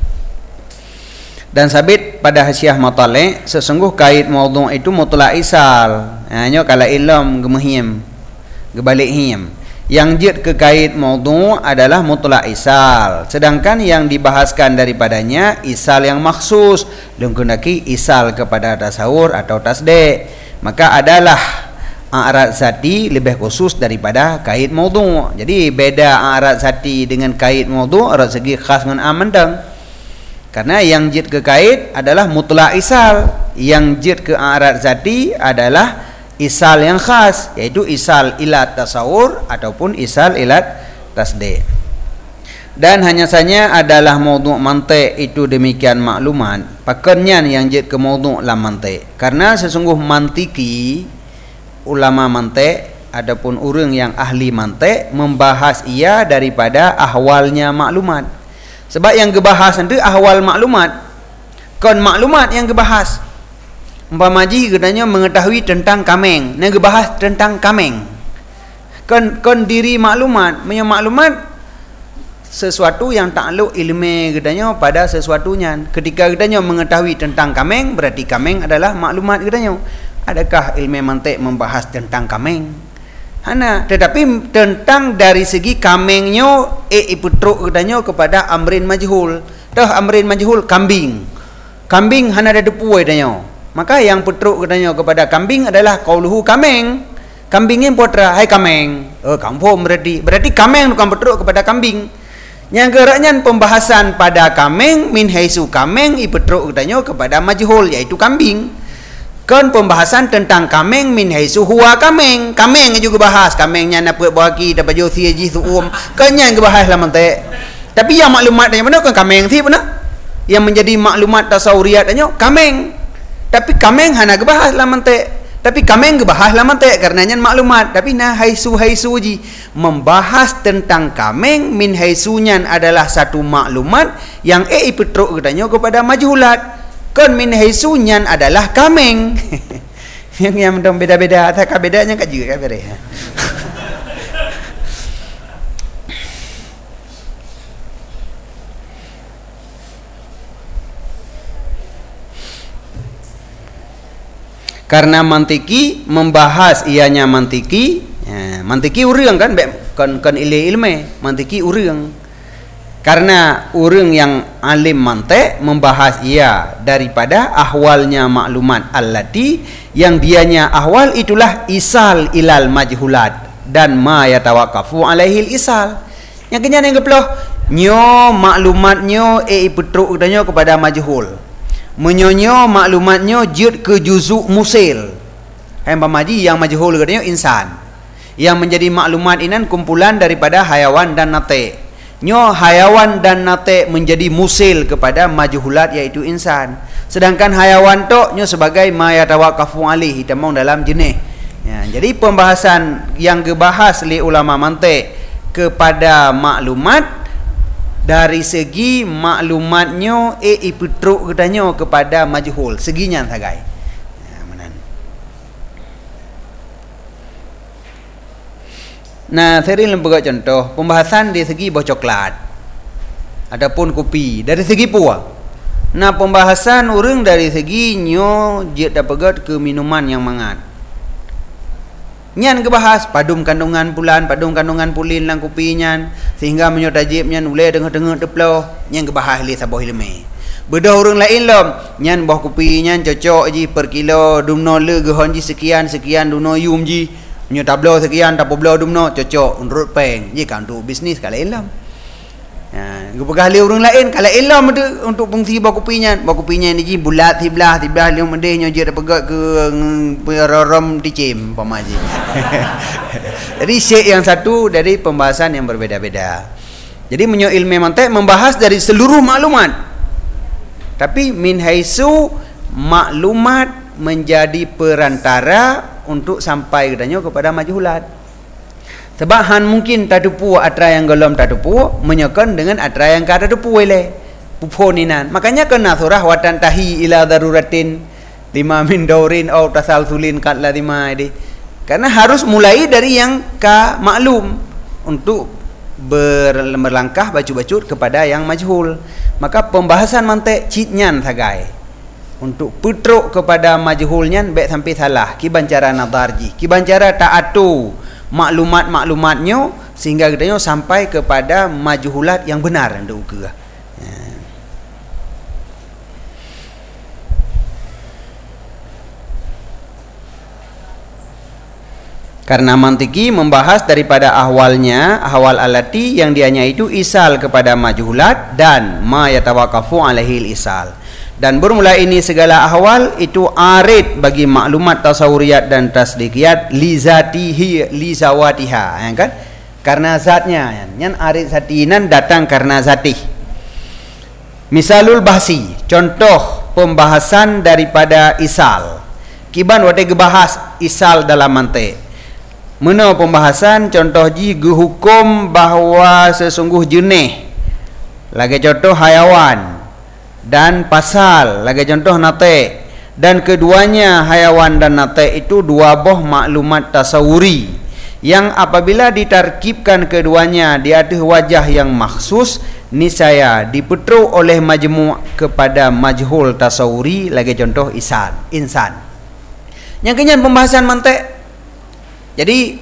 Dan sabit pada haisiah matale sesungguh kait maudhu' itu mutlaq isal. Nyo kalau ilm gemehim gebalik him. Yang jid ke kait maudhu' adalah mutlaq isal. Sedangkan yang dibahaskan daripadanya isal yang maksus, lengkundaki isal kepada tasawur atau tasdik. Maka adalah a'rad zati lebih khusus daripada kait maudhu'. Jadi beda a'rad zati dengan kait maudhu' a'rad segi khas dengan amandang. Karena yang jid ke kait adalah mutlaq isal, yang jid ke a'rad zati adalah isal yang khas, yaitu isal ilat tasawur ataupun isal ilat tasdik. Dan hanya saja adalah maudhu' mantik itu demikian maklumat pakenyan yang jid ke maudhu' lam mantik. Karena sesungguh mantiki, ulama mantik ataupun orang yang ahli mantik membahas ia daripada ahwalnya maklumat. Sebab yang gebahas nanti ahwal maklumat, kon maklumat yang gebahas. Umpamaji katanya mengetahui tentang kameng, yang gebahas tentang kameng. Kon diri maklumat, punya maklumat sesuatu yang takluk ilmu katanya pada sesuatunya. Ketika katanya mengetahui tentang kameng, berarti kameng adalah maklumat katanya. Adakah ilmu mantik membahas tentang kameng? Hana, tetapi tentang dari segi kamengnya iputruk katanya kepada amrin majhul. Dah amrin majhul kambing. Kambing hana ada depu katanya. Maka yang putruk katanya kepada kambing adalah qauluhu kameng. Kambingnya putra, hai kameng. Kampung berarti kameng bukan putruk kepada kambing. Yang geraknya pembahasan pada kameng min haisu kameng iputruk katanya kepada majhul, yaitu kambing. Kan pembahasan tentang kameng min haisu huwa kameng. Kameng juga bahas. Kamengnya nak buat bagi dapat jauh siaji suum. Kan yang bahas lah mantek. Tapi yang maklumat yang mana kan kameng sih benar. Yang menjadi maklumat tasawuriyat nya kameng. Tapi kameng hana gebahas lah mantek. Tapi kameng gebahas lah mantek karenanya maklumat. Tapi nah haisu ji membahas tentang kameng min haisunya adalah satu maklumat yang ipetruk katanya kepada majhulat. Kon min haisunyan adalah kameng. yang beda-beda, tak bedanya kat juga kan bere. Karena mantiki membahas ianya mantiki, mantiki urang kan kon ilmu mantiki urang. Karena orang yang alim mantik membahas ia daripada ahwalnya maklumat allati yang dianya ahwal itulah isal ilal majhulat dan ma yatawaqqafu alaihil isal. Yang kenyang yang keploh nyo maklumatnyo petruk katanya kepada majhul. Menyonyo maklumatnyo jid ke juzuk musil. Hai pamaji yang majhul katanya insan. Yang menjadi maklumat inan kumpulan daripada hayawan dan natik. Nyo hayawan dan nate menjadi musil kepada majhulat yaitu insan. Sedangkan hayawan tok nyo sebagai ma yatawaqqafu alaihi tamang dalam jenis. Ya, jadi pembahasan yang dibahas oleh ulama mantik kepada maklumat dari segi maklumatnyo iputruk katanya kepada majhul seginya sagai. Nah, saya lembaga contoh pembahasan dari segi buah coklat adapun kopi dari segi puah. Nah, pembahasan orang dari segi nyo jet dapat ke minuman yang mangat. Nyan kebahas padum kandungan pulan, padum kandungan pulin lang kopi nyan sehingga menyo tajib nyan ulai dengar-dengar teploh nyan kebahas li sabah ilmu. Beda orang lain lom nyan buah kopi nyan cocok ji per kilo dumno le gehon ji sekian dumno yum ji. Nyo tablo sekian tapo blo dumno cocok urut peng je kan untuk bisnis kala ilam. Ha, gepegah orang lain kala ilam untuk fungsi buah kopinya ni ji bulat tiblah yang mendeh nyo je dapat ke rom dicim pamaji. Jadi syek yang satu dari pembahasan yang berbeda-beda. Jadi menyo ilmu mantik membahas dari seluruh maklumat. Tapi min haisu maklumat menjadi perantara untuk sampai katanya kepada majhulat. Sebab han mungkin tadupu atra yang golom tadupu menyokon dengan atra yang kada dupu ile puponinan. Makanya kena surah watan tahi ila daruratin lima min daurin au tasalsulin kat la lima ini. Karena harus mulai dari yang ka maklum untuk berlangkah bacut-bacut kepada yang majhul. Maka pembahasan mantik citnyan sagai untuk petruk kepada majhulnya baik sampai salah kiban cara nadarji kiban cara ta'atu maklumat-maklumatnya sehingga katanya sampai kepada majhulat yang benar untuk ukur. Karena mantiki membahas daripada ahwalnya, ahwal alati yang dianya itu isal kepada majhulat dan ma yatawaqafu alaihi isal. Dan bermula ini segala ahwal itu arid bagi maklumat tasawuriyat dan tasdikiyat li zatihi li zawatiha, ya kan? Karena zatnya, yang arid zatinan datang karena zatih. Misalul bahsi, contoh pembahasan daripada isal. Kiban wate gebahas isal dalam mantik. Mana pembahasan contoh ji hukum bahawa sesungguh jenis lagi contoh hayawan dan pasal lagi contoh nate, dan keduanya hayawan dan nate itu dua buah maklumat tasawuri yang apabila ditarkibkan keduanya di atas wajah yang maksus niscaya dipetruk oleh majmu' kepada majhul tasawuri lagi contoh insan. Yang kenyan pembahasan mantik. Jadi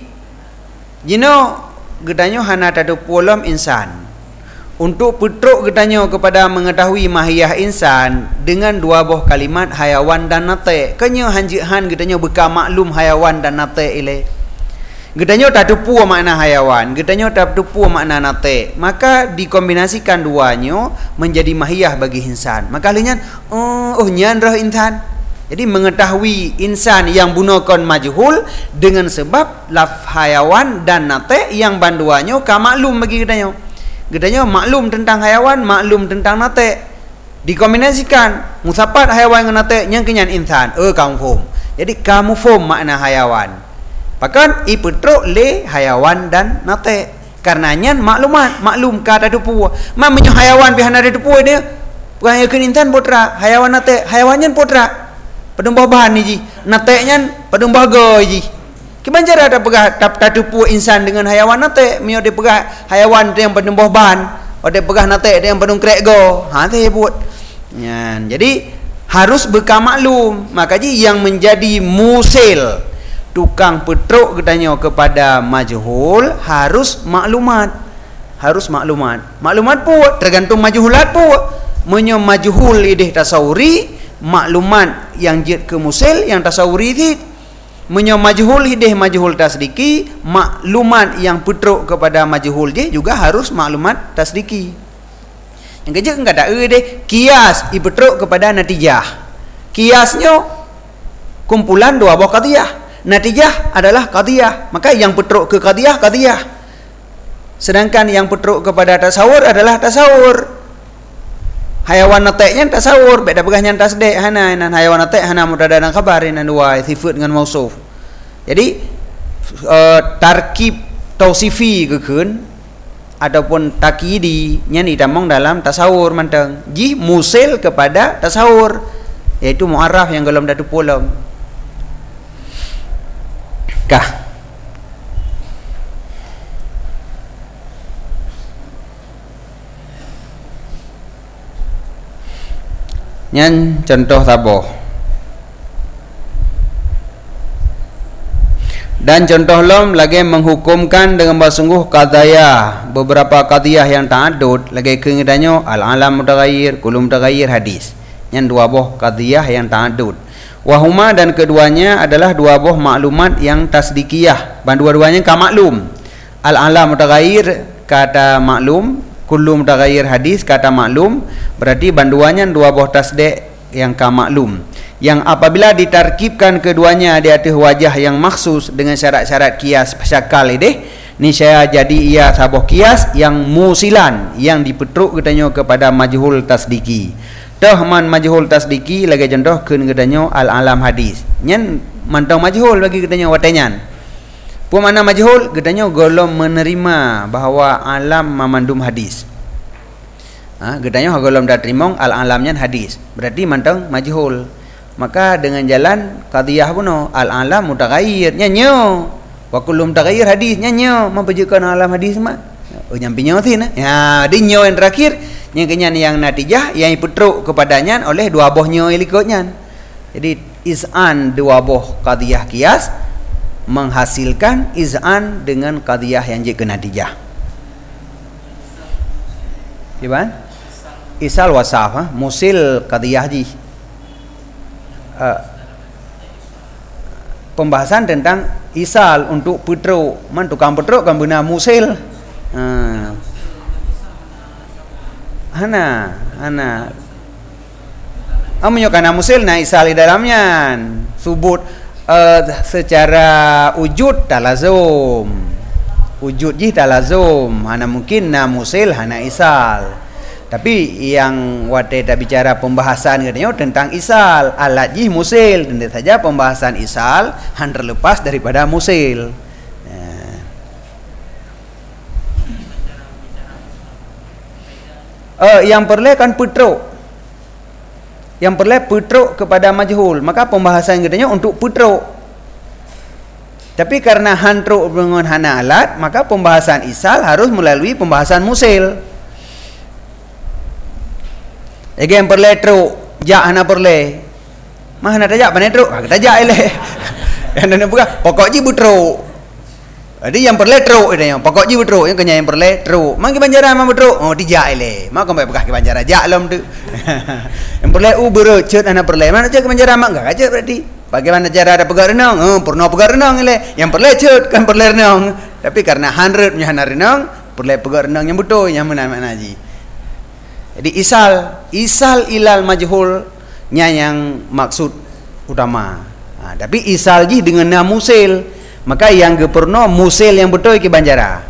jino gedanyo hana tadu polam insan. Untuk petruk gedanyo kepada mengetahui mahiyah insan dengan dua buah kalimat hayawan dan nate. Kenyo hanjihan gedanyo beka maklum hayawan dan nate ile. Gedanyo tak tupu makna hayawan, gedanyo tak tupu makna nate. Maka dikombinasikan duanya menjadi mahiyah bagi insan. Maka linyan nyan roh insan. Jadi mengetahui insan yang gunakan majhul dengan sebab laf hayawan dan nate yang banduannya ka maklum bagi gedanyo. Gedanyo maklum tentang hayawan, maklum tentang nate. Dikombinasikan musapat hayawan dengan nate yang kenyan insan. Kamu faham. Jadi kamu faham makna hayawan. Bahkan ipetruk le hayawan dan nate. Karenanya maklumat, maklum kata dupu. Mamanya hayawan bihana ada dupu dia. Bukan yakin insan potra, hayawan nate, hayawannya potra. Pedembah bahan ni ji, nateknya pedembah goy ji. Kiban cara ada pegah tatupu insan dengan hayawan natek, mio dia pegah hayawan yang pedembah bahan, ada pegah natek yang pedung krek go. Teh buat. Ya, jadi harus beka maklum. Maka ji yang menjadi musil tukang petruk katanya kepada majhul harus maklumat. Harus maklumat. Maklumat pun tergantung majhulat pun. Menyo majhul idih tasawuri maklumat yang jid ke musil yang tasawuri dit menyo majhul hidih majhul tasdiki maklumat yang petruk kepada majhul je juga harus maklumat tasdiki. Yang kerja enggak ada deh kias ipetruk kepada natijah. Kiasnya kumpulan dua buah qadiyah. Natijah adalah qadiyah, maka yang petruk ke qadiyah. Sedangkan yang petruk kepada tasawur adalah tasawur. Hayawan nateknya tasawur, beda pegahnya tasdek hana nan hayawan natek hana mudada dan khabar nan dua sifat dengan mausuf. Jadi tarkib tausifi kekeun ataupun takidi nya ditamong dalam tasawur manteng ji musil kepada tasawur, yaitu muarraf yang golom datu polom. Kah nyan contoh taboh dan contoh lom lagi menghukumkan dengan bersungguh qadaya beberapa qadiyah yang ta'addud lagi kengedanyo al-alam mutaghayyir kullu mutaghayyir hadis nyan dua buah qadiyah yang ta'addud wahuma dan keduanya adalah dua buah maklumat yang tasdikiyah dua-duanya ka maklum al-alam mutaghayyir kata maklum kullu mutaghayyir hadis kata maklum, berarti banduannya dua buah tasdek yang ka maklum yang apabila ditarkibkan keduanya di atas wajah yang maksus dengan syarat-syarat kias syakal ini niscaya jadi ia sabuh kias yang musilan yang dipetruk katanya kepada majhul tasdiki. Tahman majhul tasdiki lagi contoh keun katanya al-alam hadis nyen mantong majhul bagi katanya watenyan. Pemana majhul katanya golom menerima bahawa alam memandum hadis. Katanya golom dah terima al-alamnya hadis. Berarti mantang majhul. maka dengan jalan qadiyah puno al-alam mutaghayyir nyanyo wa kullu mutaghayyir hadis nyanyo memperjukan alam hadis mak nyampinya tin ya dinyo yang terakhir yang kenyan yang natijah yang putruk kepadanya oleh dua bohnya ilikotnya. Jadi iz'an dua boh qadiyah qiyas menghasilkan iz'an dengan qadiyah yang je ke natijah. Gimana? Isal wasaf musil qadiyah ji. Pembahasan tentang isal untuk putruk man tukang putruk kan benar musil. Hana menyokana musil na isal di dalamnya subut secara wujud talazum wujud ji talazum hana mungkin na musil hana isal. Tapi yang wate tak bicara pembahasan katanya tentang isal alat ji musil, tentu saja pembahasan isal han terlepas daripada musil. Yang perlu kan putruk. Yang perlu putruk kepada majhul, maka pembahasan katanya untuk putruk. Tapi karena han truk dengan hana alat, maka pembahasan isal harus melalui pembahasan musil. Yang perlu truk, jak hana perlu. Mah hana tajak pane truk, kita jak eleh. Yang nak buka pokok ji putruk. Jadi yang perlu truk dia yang pokok ji putruk, yang kenya yang perlu truk. Mang ki banjaran mang putruk, oh dijak eleh. Mak kau buka ki banjaran jak lom tu. Yang perlu berucut hana perlu. Mana cak banjaran mak enggak aja berarti. Bagaimana cara ada pegang renang? Pernah pegang renang eleh. Yang perlu cut kan perlu renang. Tapi karena 100 nya hana renang, perlu pegang renang yang betul yang mana ji. Jadi isal ilal majhul nya yang maksud utama. Tapi isal ji dengan na musil, maka yang geperno musil yang betul ki banjara.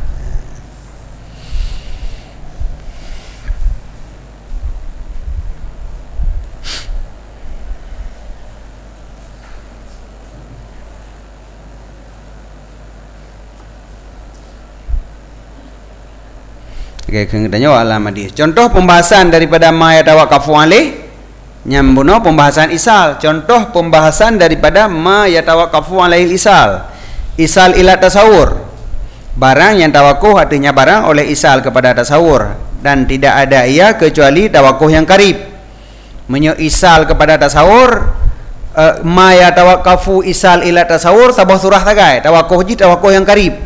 Okay, katanya alam hadis. Contoh pembahasan daripada ma yatawaqafu alaih nyambuno pembahasan isal. Contoh pembahasan daripada ma yatawaqafu alaih isal. Isal ila tasawur. Barang yang tawakuh artinya barang oleh isal kepada tasawur dan tidak ada ia kecuali tawakuh yang karib. Menyo isal kepada tasawur ma yatawaqafu isal ila tasawur sabah surah tagai. Tawakuh ji tawakuh yang karib.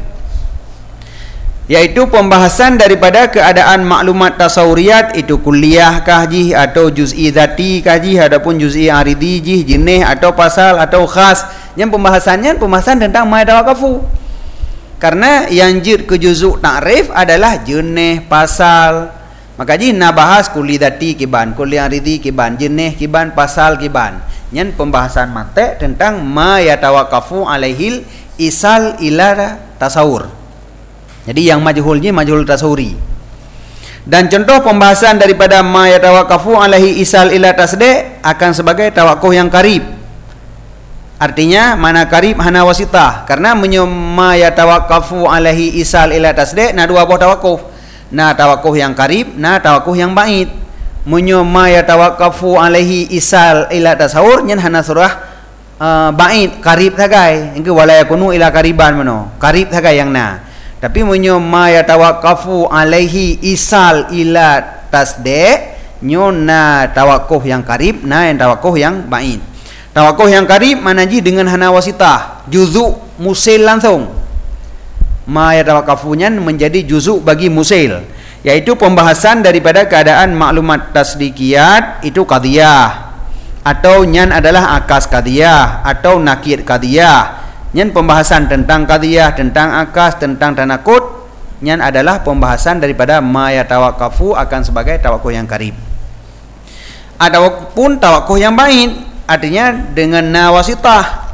Yaitu pembahasan daripada keadaan maklumat tasawuriyat itu kuliah kah jih atau juz'i zati kah jih ataupun juz'i aridi jih jenis atau pasal atau khas. Yang pembahasan tentang ma yatawaqafu. Karena yang jid ke juzuk ta'rif adalah jenis pasal. Maka jih nak bahas kuli zati kiban, kuli aridi kiban, jenis kiban, pasal kiban. Yang pembahasan mate tentang ma yatawaqafu alaihil isal ila tasawur. Jadi yang majhulnya majhul tasawuri. Dan contoh pembahasan daripada ma yatawaqafu alaihi isal ila tasdi' akan sebagai tawakuh yang karib. Artinya mana karib hana wasitah. Karena ma yatawaqafu alaihi isal ila tasdi' na dua buah tawakuh. Na tawakuh yang karib, na tawakuh yang ba'id. Ma yatawaqafu alaihi isal ila tasawur nyen hana surah ba'id karib thagai. Engke wala yakunu ila kariban mano. Karib thagai yang na. Tapi ma yatawaqafu alaihi isal ila tasdi' nyona tawakuh yang karib, na yang tawakuh yang ba'id. Tawakuh yang karib manaji dengan hana wasitah, juzuk musil langsung. Ma yatawaqafunya menjadi juzuk bagi musil, yaitu pembahasan daripada keadaan maklumat tasdikiyat itu qadiyah, atau nyan adalah akas qadiyah atau nakir qadiyah. Nyan pembahasan tentang qadiyah, tentang akas, tentang tanakut, nyan adalah pembahasan daripada ma yatawaqafu akan sebagai tawakuh yang karib. Adapun tawakuh yang ba'id artinya dengan nawasitah.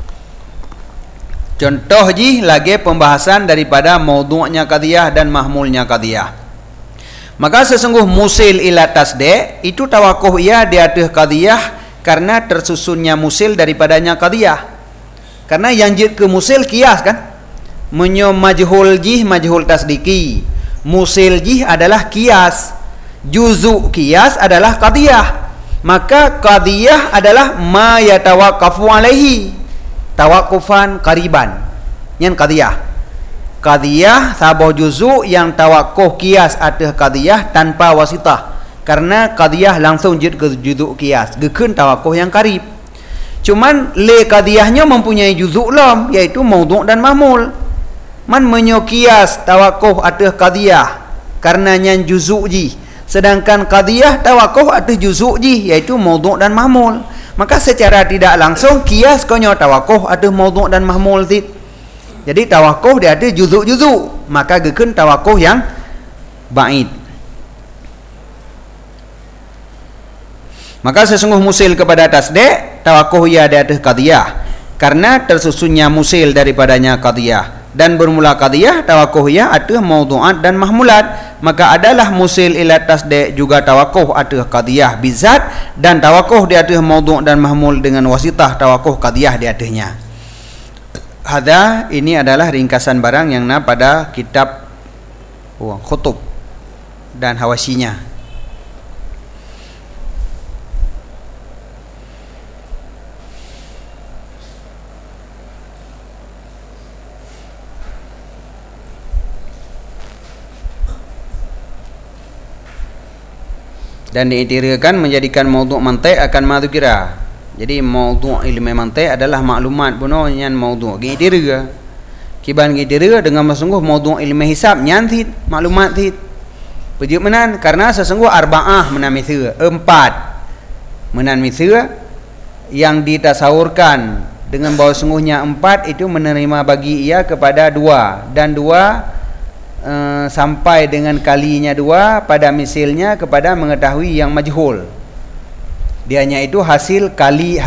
Contoh ji lagi pembahasan daripada maudhu'nya qadiyah dan mahmulnya qadiyah. Maka sesungguh musil ila tasdi' itu tawakuh ia di atas qadiyah karena tersusunnya musil daripadanya qadiyah. Karena yang jid ke musil kias kan. Menyo majhul jih majhul tasdiki. Musil jih adalah kias. Juzuk kias adalah qadiyah. maka qadiyah adalah ma yatawaqqafu alaihi tawaqqufan qariban. Nyen qadiyah sabuh juzuk yang tawaqquf qiyas atas qadiyah tanpa wasitah. Karena qadiyah langsung jid ke juzuk qiyas, gekeun tawaqquf yang qarib. Cuman le qadiyahnya mempunyai juzuk lam, iaitu maudhu' dan mahmul. Man menyokiyas tawaqquf atas qadiyah karena nyan juzuk ji, sedangkan qadiyah tawaqquf atas juzuk ji, iaitu maudhu' dan mahmul. Maka secara tidak langsung qiyas konyo tawaqquf atas maudhu' dan mahmul zid. Jadi tawaqquf dia ada juzuk-juzuk, maka gekeun tawaqquf yang ba'id. Maka sesungguh musil kepada tasdi' tawaqquf ia di atas qadiyah karena tersusunnya musil daripadanya qadiyah. Dan bermula qadiyah tawaqquf ia atas maudhu'at dan mahmulat, maka adalah musil ila tasdi' juga tawaqquf atas qadiyah bizat, dan tawaqquf di atas maudhu' dan mahmul dengan wasitah tawaqquf qadiyah di atasnya. Hadza, ini adalah ringkasan barang yang pada kitab khutub dan hawasyinya. Dan diiktirkan menjadikan maudhu' mantiq akan madzukira. Jadi maudhu' ilmu mantiq adalah maklumat puno nyan maudhu' giitira. Kiban giitira dengan sesungguh maudhu' ilmu hisab nyan thit maklumat thit. Puji menan karena sesungguh arba'ah menan mithra, 4 menan mithra yang ditasawurkan dengan bahawa sungguhnya 4 itu menerima bagi ia kepada 2, dan 2 sampai dengan kalinya 2 pada misilnya kepada mengetahui yang majhul. Dianya itu hasil kali,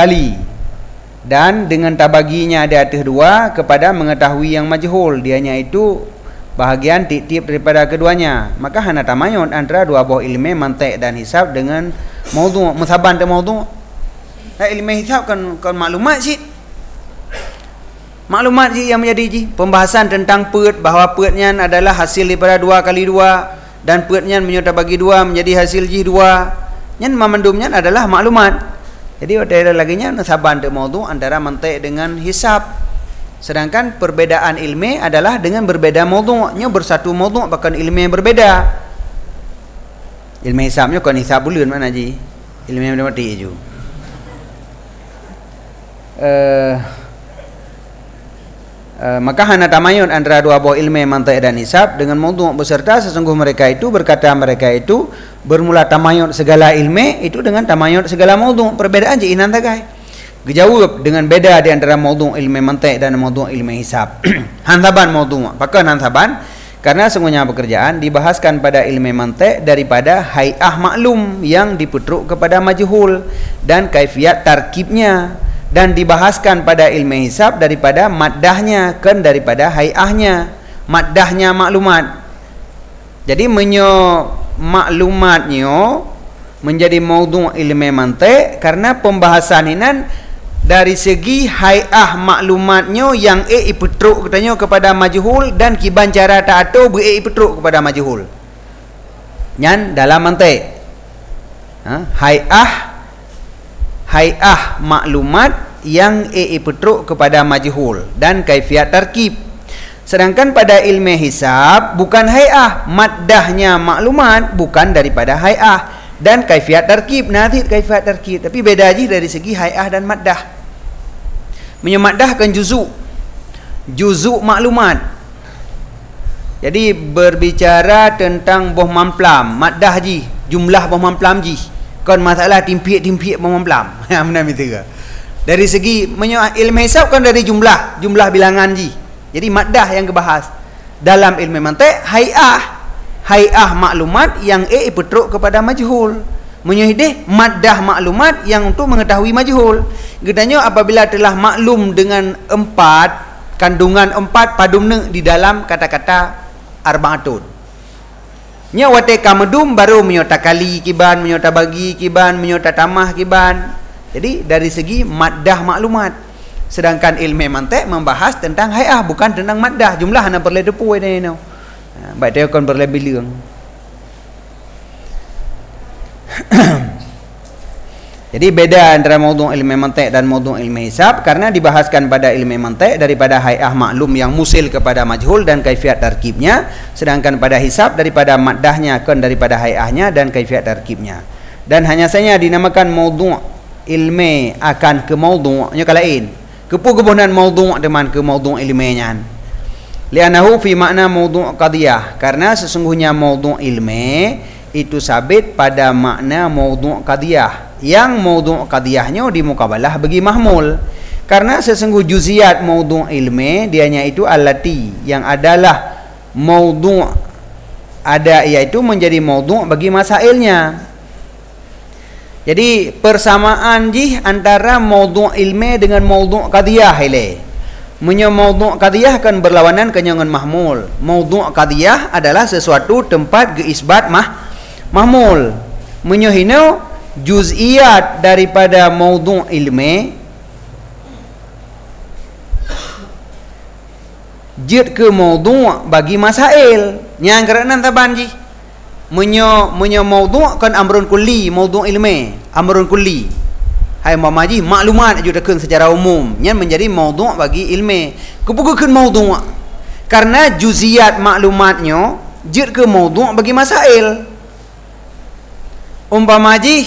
dan dengan tabaginya di atas 2 kepada mengetahui yang majhul. Dianya itu bahagian tip-tip daripada keduanya. Maka hana tamayun antara dua buah ilmu mantiq dan hisab dengan maudhu'. Musaban dan maudhu'. Ilmu hisab kan maklumat sih. Maklumat je yang menjadi je pembahasan tentang pet, bahawa petnya adalah hasil daripada 2 kali 2, dan petnya menyerta bagi 2 menjadi hasil je 2. Yang memandumnya adalah maklumat. Jadi ada lagi nya nasaban de maudhu' antara mantiq dengan hisab. Sedangkan perbedaan ilmu adalah dengan berbeda maudhu'nya, bersatu maudhu' bahkan ilmu yang berbeda. Ilmu hisabnya kan hisab bulan mana je? Ilmu yang mati je. Maka hana tamayun antara dua buah ilmu mantiq dan hisab dengan maudhu' beserta sesungguh mereka itu bermula tamayun segala ilmu itu dengan tamayun segala maudhu'. Perbedaan je inan tagai. Gejawab dengan beda di antara maudhu' ilmu mantiq dan maudhu' ilmu hisab. Hansaban maudhu'. Maka hansaban karena sungguhnya pekerjaan dibahaskan pada ilmu mantiq daripada hay'ah maklum yang diputruk kepada majhul dan kaifiat tarkibnya, dan dibahaskan pada ilmu hisab daripada maddahnya kan daripada hay'ahnya. Maddahnya maklumat. Jadi maklumatnya menjadi maudhu' ilmu mantiq karena pembahasan inan dari segi hay'ah maklumatnya yang iputruk katanya kepada majhul, dan kiban cara ta'atu iputruk kepada majhul. Nyan dalam mantiq. Hay'ah maklumat yang iputruk kepada majhul dan kaifiat tarkib. Sedangkan pada ilmu hisab bukan hay'ah, maddahnya maklumat bukan daripada hay'ah, dan kaifiat tarkib nanti kaifiat tarkib, tapi beda je dari segi hay'ah dan maddah. Menyemaddahkan juzuk maklumat. Jadi berbicara tentang boh mamplam, maddah ji jumlah boh mamplam ji. Kon masalah timpiak boh mamplam. Mana mitera. Dari segi ilmu hisab kan dari jumlah bilangan ji. Jadi maddah yang kebahas. Dalam ilmu mantiq hay'ah maklumat yang iputruk kepada majhul. Menyuhidih maddah maklumat yang untuk mengetahui majhul. Gedanya apabila telah maklum dengan 4 kandungan 4 padum di dalam kata-kata arba'atun. Nya wate kamedum baru menyota kali kiban, menyota bagi kiban, menyota tamah kiban. Jadi dari segi maddah maklumat. Sedangkan ilmu mantiq membahas tentang hay'ah bukan tentang maddah. Jumlah hana perle depu ini no. Baik dia kon berle bilang. Jadi beda antara maudhu' ilmi mantiq dan maudhu' ilmi hisab karena dibahaskan pada ilmi mantiq daripada hay'ah maklum yang musil kepada majhul dan kaifiat tarkibnya, sedangkan pada hisab daripada maddahnya kan daripada hay'ahnya dan kaifiat tarkibnya. Dan hanya saja dinamakan maudhu' ilmi akan ke maudhu'nya kalain. Kepugubunan maudhu' dengan ke maudhu' ilminya. Li'annahu fi makna maudhu' qadiyah, karena sesungguhnya maudhu' ilmi itu sabit pada makna maudhu' qadiyah, yang maudhu' qadiyahnya dimukabalah bagi mahmul. Karena sesungguh juziat maudhu' ilmi dianya itu allati yang adalah maudhu' ada, iaitu menjadi maudhu' bagi masailnya. Jadi persamaan jih antara maudhu' ilmi dengan maudhu' qadiyah ile. Menyo maudhu' qadiyah kan berlawanan dengan mahmul. Maudhu' qadiyah adalah sesuatu tempat ke isbat mahmul. Menyo hino juz'iyat daripada maudhu' ilmi jid ke maudhu' bagi masail. Yang kerana taban jih menyo maudhu' kan amrun kulli, maudhu' ilmi amrun kulli. Hai mamaji maklumat ajudakeun secara umum yang menjadi maudhu' bagi ilmi. Kepugukeun maudhu' karena juziat maklumatnya jid ke maudhu' bagi masail. Umpamaji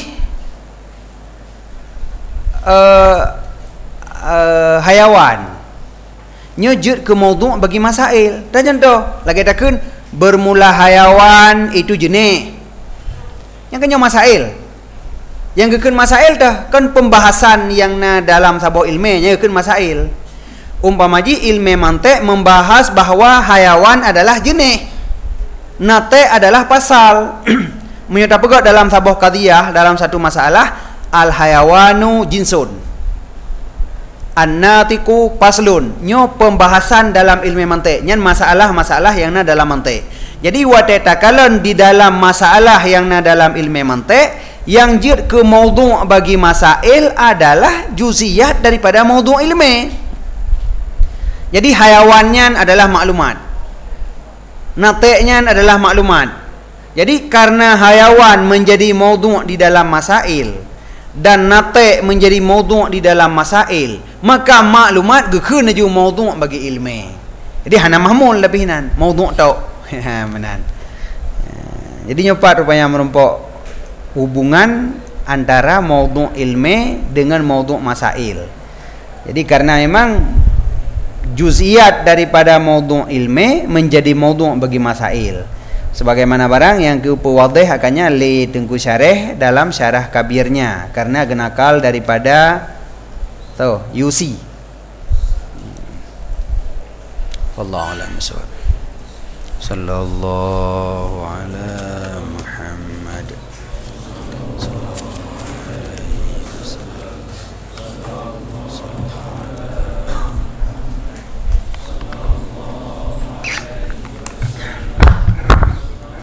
hayawan nyujud ke maudhu' bagi masail. Dan contoh lagi takun bermula hayawan itu jenis yang kena masail, yang kekun masail dah kan pembahasan yang na dalam sabuk ilminya kekun masail. Umpamaji ilmi mantiq membahas bahawa hayawan adalah jenis, nate adalah pasal. Menyata pegak dalam sabuk qadiyah dalam satu masalah, al hayawanu jinsun, an-natiqu paslun. Nyo pembahasan dalam ilmu mantiq, nyan masalah-masalah yang na dalam mantiq. Jadi watatakalan di dalam masalah yang na dalam ilmu mantiq, yang jid ke maudhu' bagi masail adalah juziyat daripada maudhu' ilmi. Jadi hayawannya adalah maklumat, natiqnya adalah maklumat. Jadi karena hayawan menjadi maudhu' di dalam masail dan nate' menjadi maudhu' di dalam masail, maka maklumat gekun aju maudhu' bagi ilmi. Jadi hana mahmul lebihan maudhu' tau. Menan. Jadi nyopat rupanya merumpok hubungan antara maudhu' ilmi dengan maudhu' masail. Jadi karena memang juz'iyat daripada maudhu' ilmi menjadi maudhu' bagi masail. Sebagaimana barang yang kepuwadih akannya li Tengku Syarih dalam syarah kabirnya, karena genakal daripada UC. Wallahu a'lam bishawab. Sallallahu ala